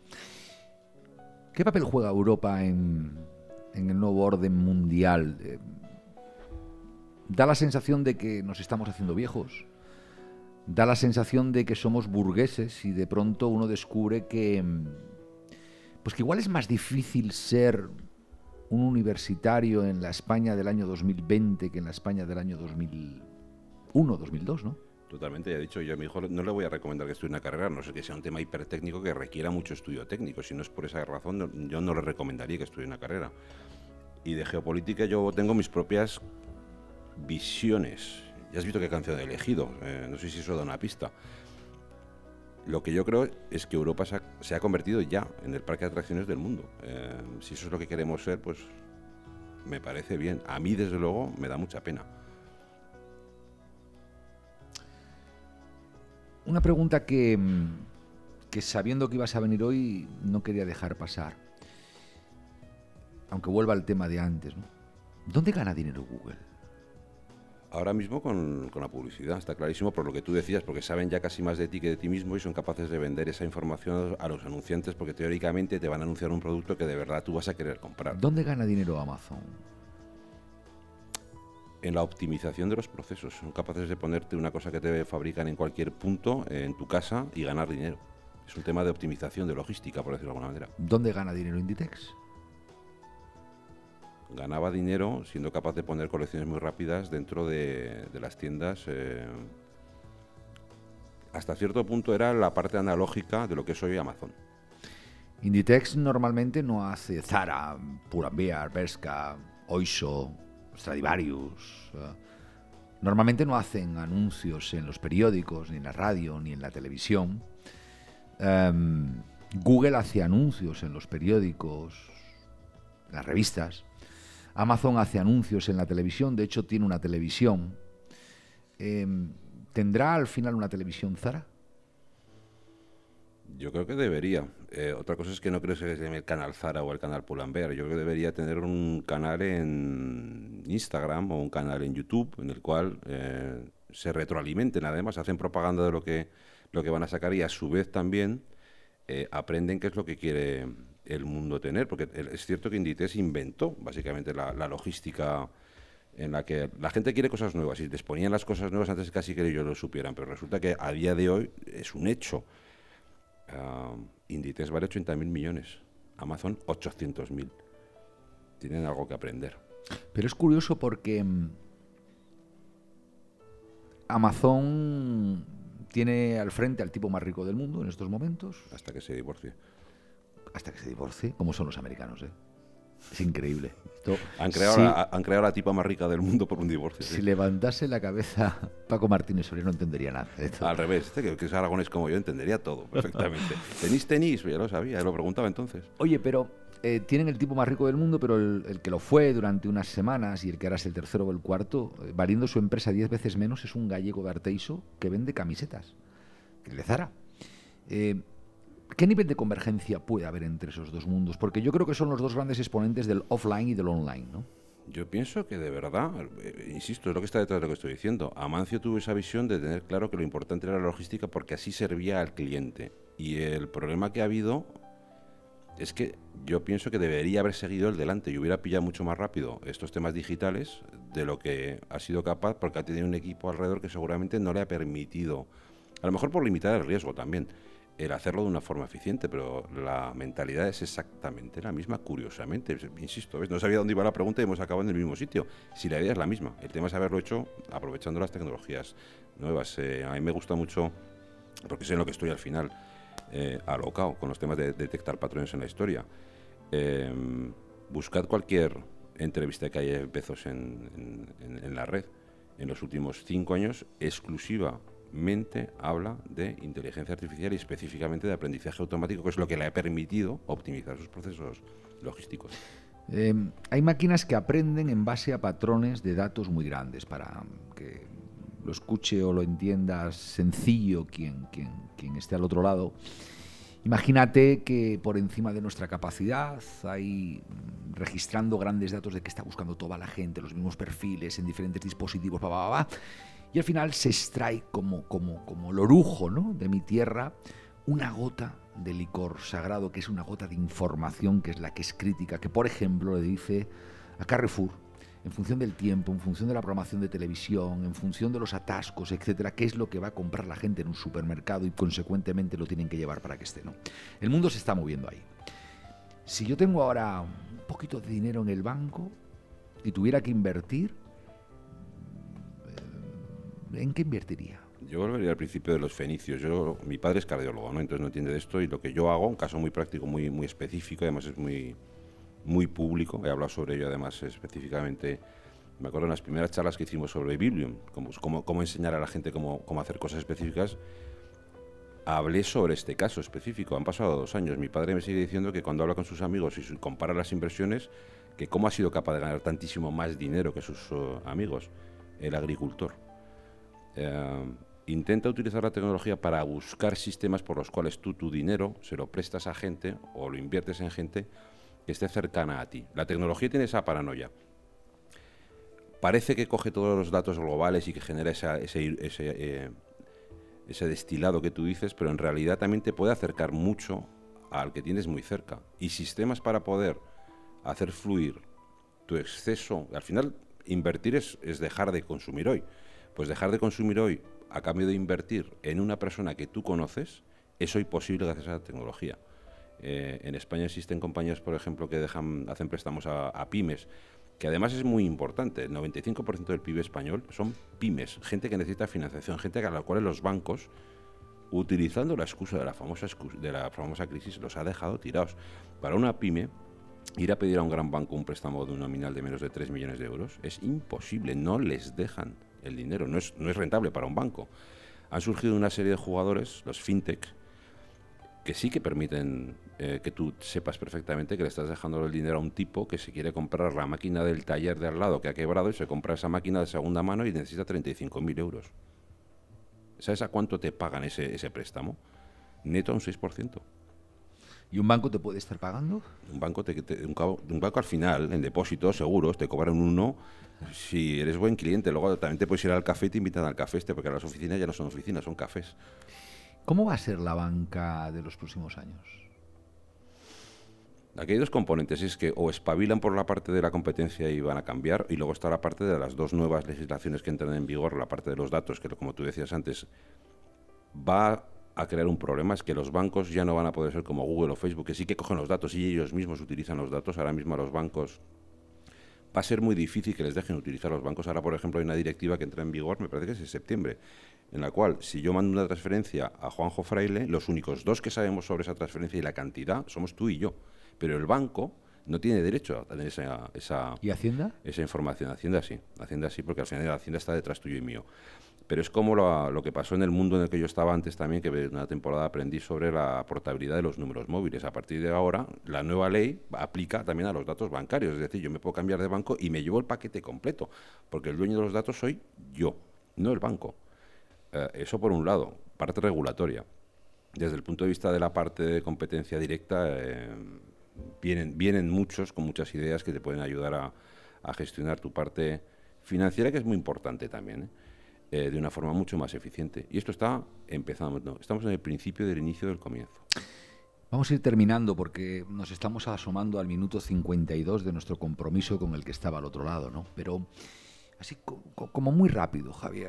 ¿Qué papel juega Europa en, en el nuevo orden mundial? Eh, da la sensación de que nos estamos haciendo viejos. Da la sensación de que somos burgueses y de pronto uno descubre que, pues que igual es más difícil ser un universitario en la España del año dos mil veinte que en la España del año dos mil uno, dos mil dos, ¿no? Totalmente, ya he dicho yo a mi hijo, no le voy a recomendar que estudie una carrera, no sé que sea un tema hipertécnico que requiera mucho estudio técnico. Si no es por esa razón, no, yo no le recomendaría que estudie una carrera. Y de geopolítica yo tengo mis propias visiones. Ya has visto qué canción he elegido, eh, no sé si eso da una pista. Lo que yo creo es que Europa se ha, se ha convertido ya en el parque de atracciones del mundo. Eh, si eso es lo que queremos ser, pues me parece bien. A mí, desde luego, me da mucha pena. Una pregunta que, que sabiendo que ibas a venir hoy no quería dejar pasar. Aunque vuelva al tema de antes, ¿no? ¿Dónde gana dinero Google? Ahora mismo con, con la publicidad, está clarísimo por lo que tú decías, porque saben ya casi más de ti que de ti mismo y son capaces de vender esa información a los anunciantes porque teóricamente te van a anunciar un producto que de verdad tú vas a querer comprar. ¿Dónde gana dinero Amazon? En la optimización de los procesos. Son capaces de ponerte una cosa que te fabrican en cualquier punto en tu casa y ganar dinero. Es un tema de optimización, de logística, por decirlo de alguna manera. ¿Dónde gana dinero Inditex? Ganaba dinero siendo capaz de poner colecciones muy rápidas dentro de, de las tiendas. Eh, hasta cierto punto era la parte analógica de lo que es hoy Amazon. Inditex normalmente no hace Zara, Pull&Bear, Bershka, Oysho, Stradivarius. Uh, normalmente no hacen anuncios en los periódicos, ni en la radio, ni en la televisión. Um, Google hace anuncios en los periódicos, en las revistas. Amazon hace anuncios en la televisión, de hecho tiene una televisión. Eh, ¿Tendrá al final una televisión Zara? Yo creo que debería. Eh, otra cosa es que no creo que se llame el canal Zara o el canal Pull&Bear. Yo creo que debería tener un canal en Instagram o un canal en YouTube en el cual eh, se retroalimenten. Además, hacen propaganda de lo que, lo que van a sacar y a su vez también eh, aprenden qué es lo que quiere el mundo tener, porque es cierto que Inditex inventó básicamente la, la logística en la que la gente quiere cosas nuevas y les ponían las cosas nuevas antes casi que ellos lo supieran, pero resulta que a día de hoy es un hecho. Uh, Inditex vale ochenta mil millones, Amazon ochocientos mil. Tienen algo que aprender. Pero es curioso porque um, Amazon tiene al frente al tipo más rico del mundo en estos momentos. Hasta que se divorcie. Hasta que se divorcie, como son los americanos, ¿eh? Es increíble. Esto, han, creado si, la, han creado la tipa más rica del mundo por un divorcio. Si ¿sí? levantase la cabeza Paco Martínez Soria no entendería nada de esto. Al revés, este que, que es aragonés como yo entendería todo perfectamente. ¿Tenéis tenis? Ya lo sabía, lo preguntaba entonces. Oye, pero eh, tienen el tipo más rico del mundo, pero el, el que lo fue durante unas semanas y el que ahora es el tercero o el cuarto, eh, valiendo su empresa diez veces menos, es un gallego de Arteiso que vende camisetas, que es de Zara. Eh, ¿Qué nivel de convergencia puede haber entre esos dos mundos? Porque yo creo que son los dos grandes exponentes del offline y del online, ¿no? Yo pienso que de verdad, eh, insisto, es lo que está detrás de lo que estoy diciendo. Amancio tuvo esa visión de tener claro que lo importante era la logística porque así servía al cliente. Y el problema que ha habido es que yo pienso que debería haber seguido el delante y hubiera pillado mucho más rápido estos temas digitales de lo que ha sido capaz, porque ha tenido un equipo alrededor que seguramente no le ha permitido, a lo mejor por limitar el riesgo también, el hacerlo de una forma eficiente, pero la mentalidad es exactamente la misma, curiosamente. Insisto, ¿ves? No sabía dónde iba la pregunta y hemos acabado en el mismo sitio. Si la idea es la misma, el tema es haberlo hecho aprovechando las tecnologías nuevas. Eh, a mí me gusta mucho, porque sé en lo que estoy al final, eh, alocado con los temas de, de detectar patrones en la historia. Eh, buscad cualquier entrevista que haya Bezos en, en, en la red. En los últimos cinco años, exclusiva mente habla de inteligencia artificial y específicamente de aprendizaje automático, que es lo que le ha permitido optimizar sus procesos logísticos. Eh, hay máquinas que aprenden en base a patrones de datos muy grandes. Para que lo escuche o lo entienda sencillo quien, quien, quien esté al otro lado, imagínate que por encima de nuestra capacidad hay registrando grandes datos de que está buscando toda la gente, los mismos perfiles en diferentes dispositivos, bla, bla, bla, y al final se extrae como, como, como el orujo, ¿no?, de mi tierra, una gota de licor sagrado, que es una gota de información, que es la que es crítica, que por ejemplo le dice a Carrefour, en función del tiempo, en función de la programación de televisión, en función de los atascos, etcétera, qué es lo que va a comprar la gente en un supermercado y consecuentemente lo tienen que llevar para que esté, ¿no? El mundo se está moviendo ahí. Si yo tengo ahora un poquito de dinero en el banco y tuviera que invertir, ¿en qué invertiría? Yo volvería al principio de los fenicios. Yo, mi padre es cardiólogo, ¿no? Entonces no entiende de esto, y lo que yo hago, un caso muy práctico, muy, muy específico, además es muy, muy público, he hablado sobre ello además específicamente, me acuerdo en las primeras charlas que hicimos sobre Biblium, cómo, cómo, cómo enseñar a la gente cómo, cómo hacer cosas específicas, hablé sobre este caso específico. Han pasado dos años, mi padre me sigue diciendo que cuando habla con sus amigos y compara las inversiones, que cómo ha sido capaz de ganar tantísimo más dinero que sus uh, amigos, el agricultor. Eh, intenta utilizar la tecnología para buscar sistemas por los cuales tú tu dinero se lo prestas a gente o lo inviertes en gente que esté cercana a ti. La tecnología tiene esa paranoia. Parece que coge todos los datos globales y que genera esa, ese, ese, eh, ese destilado que tú dices, pero en realidad también te puede acercar mucho al que tienes muy cerca. Y sistemas para poder hacer fluir tu exceso. Al final, invertir es, es dejar de consumir hoy. Pues dejar de consumir hoy a cambio de invertir en una persona que tú conoces es hoy posible gracias a la tecnología. Eh, en España existen compañías, por ejemplo, que dejan, hacen préstamos a, a pymes, que además es muy importante. El noventa y cinco por ciento del P I B español son pymes, gente que necesita financiación, gente a la cual los bancos, utilizando la excusa de la famosa, excusa, de la famosa crisis, los ha dejado tirados. Para una pyme, ir a pedir a un gran banco un préstamo de un nominal de menos de tres millones de euros es imposible, no les dejan el dinero, no es, no es rentable para un banco. Han surgido una serie de jugadores, los fintech, que sí que permiten eh, que tú sepas perfectamente que le estás dejando el dinero a un tipo que se quiere comprar la máquina del taller de al lado que ha quebrado y se compra esa máquina de segunda mano y necesita treinta y cinco mil euros. ¿Sabes a cuánto te pagan ese, ese préstamo? Neto a un seis por ciento. ¿Y un banco te puede estar pagando? Un banco, te, te, un, un banco al final, en depósitos seguros, te cobran uno si eres buen cliente. Luego también te puedes ir al café y te invitan al café este, porque las oficinas ya no son oficinas, son cafés. ¿Cómo va a ser la banca de los próximos años? Aquí hay dos componentes, es que o espabilan por la parte de la competencia y van a cambiar, y luego está la parte de las dos nuevas legislaciones que entran en vigor, la parte de los datos, que como tú decías antes, va a crear un problema, es que los bancos ya no van a poder ser como Google o Facebook, que sí que cogen los datos y ellos mismos utilizan los datos. Ahora mismo a los bancos va a ser muy difícil que les dejen utilizar los bancos. Ahora, por ejemplo, hay una directiva que entra en vigor, me parece que es en septiembre, en la cual, si yo mando una transferencia a Juanjo Fraile, los únicos dos que sabemos sobre esa transferencia y la cantidad somos tú y yo. Pero el banco no tiene derecho a tener esa, esa, ¿Y Hacienda? esa información. Hacienda sí, Hacienda sí, porque al final la Hacienda está detrás tuyo y mío. Pero es como lo, lo que pasó en el mundo en el que yo estaba antes también, que en una temporada aprendí sobre la portabilidad de los números móviles. A partir de ahora, la nueva ley aplica también a los datos bancarios. Es decir, yo me puedo cambiar de banco y me llevo el paquete completo, porque el dueño de los datos soy yo, no el banco. Eh, eso por un lado, parte regulatoria. Desde el punto de vista de la parte de competencia directa, eh, vienen, vienen muchos con muchas ideas que te pueden ayudar a, a gestionar tu parte financiera, que es muy importante también, ¿eh? Eh, de una forma mucho más eficiente. Y esto está empezando, no, estamos en el principio del inicio del comienzo. Vamos a ir terminando porque nos estamos asomando al minuto cincuenta y dos de nuestro compromiso con el que estaba al otro lado, ¿no? Pero así co- co- como muy rápido, Javier.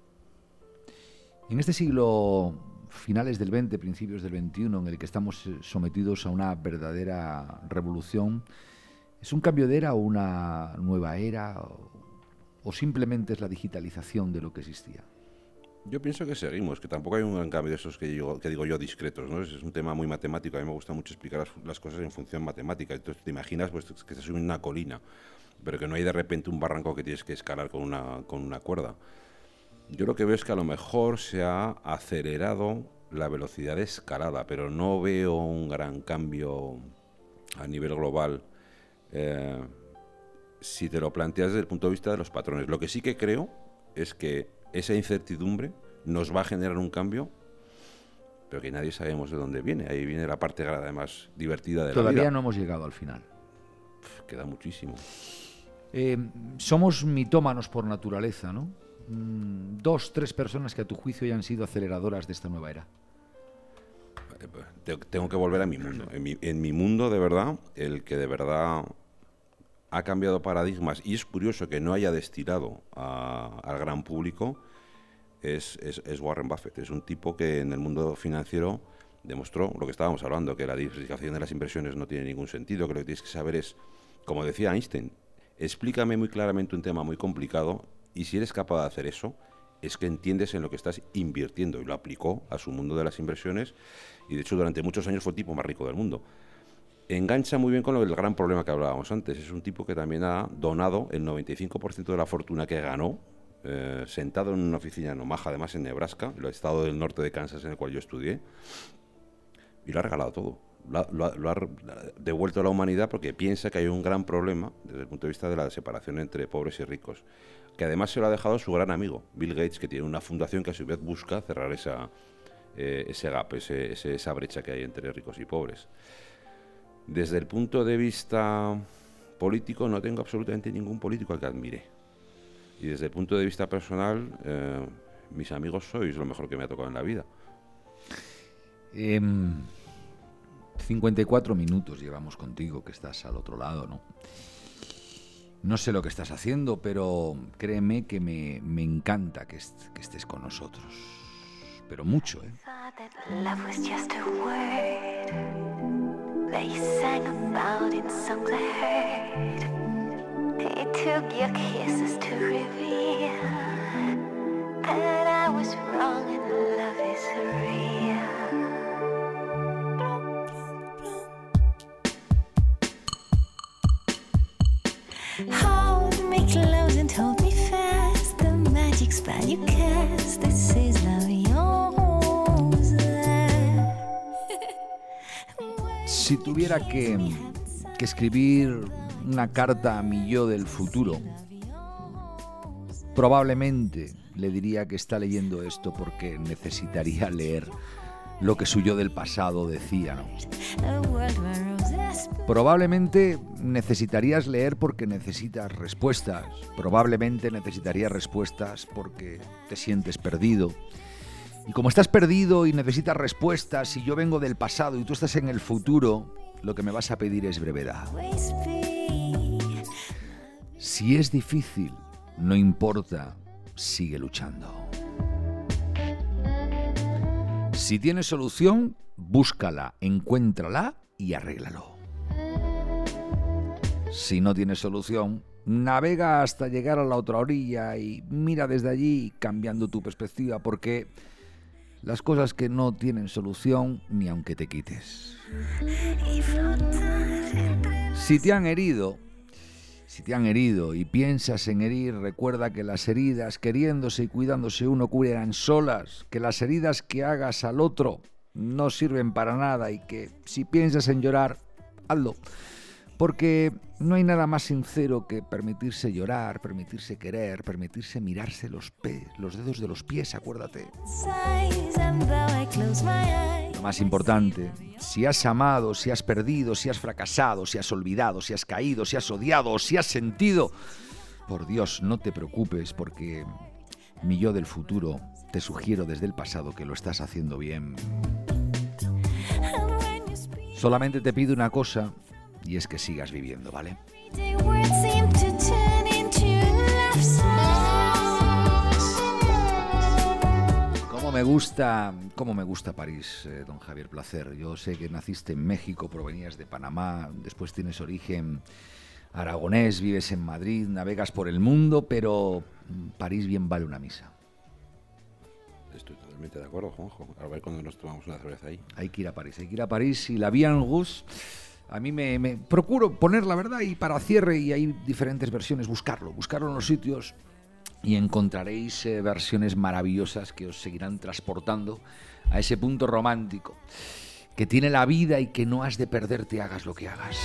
En este siglo, finales del veinte, principios del veintiuno, en el que estamos sometidos a una verdadera revolución, ¿es un cambio de era o una nueva era? ¿O, o simplemente es la digitalización de lo que existía? Yo pienso que seguimos, que tampoco hay un gran cambio de esos que digo, que digo yo discretos, ¿no? Es, es un tema muy matemático, a mí me gusta mucho explicar las, las cosas en función matemática. Entonces te imaginas pues, que estás en una colina, pero que no hay de repente un barranco que tienes que escalar con una, con una cuerda. Yo lo que veo es que a lo mejor se ha acelerado la velocidad de escalada, pero no veo un gran cambio a nivel global eh, si te lo planteas desde el punto de vista de los patrones. Lo que sí que creo es que esa incertidumbre nos va a generar un cambio, pero que nadie sabemos de dónde viene. Ahí viene la parte además divertida de Todavía la vida. no hemos llegado al final. Uf, queda muchísimo. Eh, somos mitómanos por naturaleza, ¿no? Mm, dos, tres personas que a tu juicio ya han sido aceleradoras de esta nueva era. Te- Tengo que volver a mi mundo. En mi, en mi mundo, de verdad, el que de verdad ha cambiado paradigmas, y es curioso que no haya destilado a- al gran público, es, es, es Warren Buffett. Es un tipo que en el mundo financiero demostró lo que estábamos hablando, que la diversificación de las inversiones no tiene ningún sentido, que lo que tienes que saber es, como decía Einstein, explícame muy claramente un tema muy complicado, y si eres capaz de hacer eso, es que entiendes en lo que estás invirtiendo, y lo aplicó a su mundo de las inversiones, y de hecho durante muchos años fue el tipo más rico del mundo. Engancha muy bien con lo del gran problema que hablábamos antes. Es un tipo que también ha donado el noventa y cinco por ciento de la fortuna que ganó, eh, sentado en una oficina en Omaha, además en Nebraska, el estado del norte de Kansas en el cual yo estudié, y lo ha regalado todo. Lo ha, lo ha- lo ha devuelto a la humanidad porque piensa que hay un gran problema desde el punto de vista de la separación entre pobres y ricos, que además se lo ha dejado a su gran amigo, Bill Gates, que tiene una fundación que a su vez busca cerrar esa, eh, ese gap, ese, ese, esa brecha que hay entre ricos y pobres. Desde el punto de vista político, no tengo absolutamente ningún político al que admire. Y desde el punto de vista personal, eh, mis amigos sois lo mejor que me ha tocado en la vida. Eh, cincuenta y cuatro minutos llevamos contigo, que estás al otro lado, ¿no? No sé lo que estás haciendo, pero créeme que me, me encanta que, est- que estés con nosotros. Pero mucho, ¿eh? Thought that love was just a word they sang about in songs I heard. It took your kisses to reveal that I was wrong and love is real. Hold me close and hold me fast. The magic spell you cast. This is love yours. Si tuviera que, que escribir una carta a mi yo del futuro, probablemente le diría que está leyendo esto porque necesitaría leer lo que su yo del pasado decía, ¿no? A world where roses Probablemente necesitarías leer porque necesitas respuestas. Probablemente necesitarías respuestas porque te sientes perdido. Y como estás perdido y necesitas respuestas, y yo vengo del pasado y tú estás en el futuro, lo que me vas a pedir es brevedad. always be. Si es difícil, no importa, sigue luchando. Si tienes solución, búscala, encuéntrala y arréglalo. Si no tienes solución, navega hasta llegar a la otra orilla y mira desde allí cambiando tu perspectiva, porque las cosas que no tienen solución ni aunque te quites. Y flotar entre Si te han herido, si te han herido y piensas en herir, recuerda que las heridas, queriéndose y cuidándose uno, curarán solas, que las heridas que hagas al otro no sirven para nada y que si piensas en llorar, hazlo. Porque no hay nada más sincero que permitirse llorar, permitirse querer, permitirse mirarse los, pe- los dedos de los pies, acuérdate. sighs, and though I close my eyes, Lo más importante, si has amado, si has perdido, si has fracasado, si has olvidado, si has caído, si has odiado o si has sentido, por Dios, no te preocupes porque mi yo del futuro te sugiero desde el pasado que lo estás haciendo bien. and when you Solamente te pido una cosa, y es que sigas viviendo, ¿vale? Cómo me gusta, cómo me gusta París, eh, don Javier Placer. Yo sé que naciste en México, provenías de Panamá, después tienes origen aragonés, vives en Madrid, navegas por el mundo, pero París bien vale una misa. Estoy totalmente de acuerdo, Juanjo. A ver cuando nos tomamos una cerveza ahí. Hay que ir a París, hay que ir a París. Y la Vie en Rouge, a mí me, me procuro poner la verdad, y para cierre, y hay diferentes versiones, buscarlo, buscarlo en los sitios, y encontraréis eh, versiones maravillosas que os seguirán transportando a ese punto romántico que tiene la vida y que no has de perderte, hagas lo que hagas.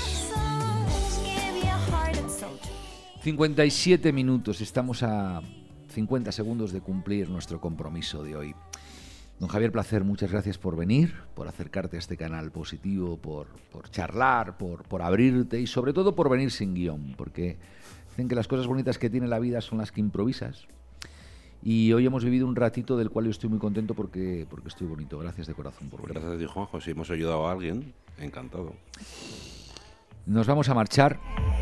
cincuenta y siete minutos, estamos a cincuenta segundos de cumplir nuestro compromiso de hoy. Don Javier Placer, muchas gracias por venir, por acercarte a este canal positivo, por, por charlar, por, por abrirte, y sobre todo por venir sin guión, porque dicen que las cosas bonitas que tiene la vida son las que improvisas. Y hoy hemos vivido un ratito del cual yo estoy muy contento porque, porque estoy bonito. Gracias de corazón por venir. Gracias a ti, Juanjo. Si hemos ayudado a alguien, encantado. Nos vamos a marchar.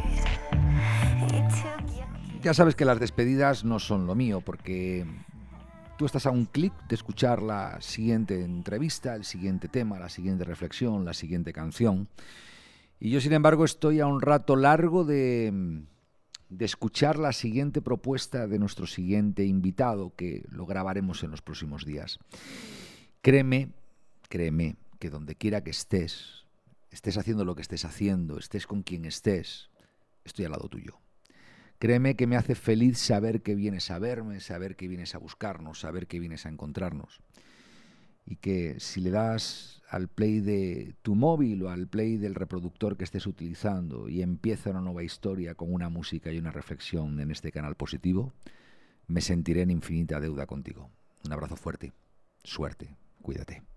Ya sabes que las despedidas no son lo mío, porque tú estás a un clic de escuchar la siguiente entrevista, el siguiente tema, la siguiente reflexión, la siguiente canción. Y yo, sin embargo, estoy a un rato largo de, de escuchar la siguiente propuesta de nuestro siguiente invitado, que lo grabaremos en los próximos días. Créeme, créeme, que donde quiera que estés, estés haciendo lo que estés haciendo, estés con quien estés, estoy al lado tuyo. Créeme que me hace feliz saber que vienes a verme, saber que vienes a buscarnos, saber que vienes a encontrarnos. Y que si le das al play de tu móvil o al play del reproductor que estés utilizando y empieza una nueva historia con una música y una reflexión en este canal positivo, me sentiré en infinita deuda contigo. Un abrazo fuerte. Suerte. Cuídate.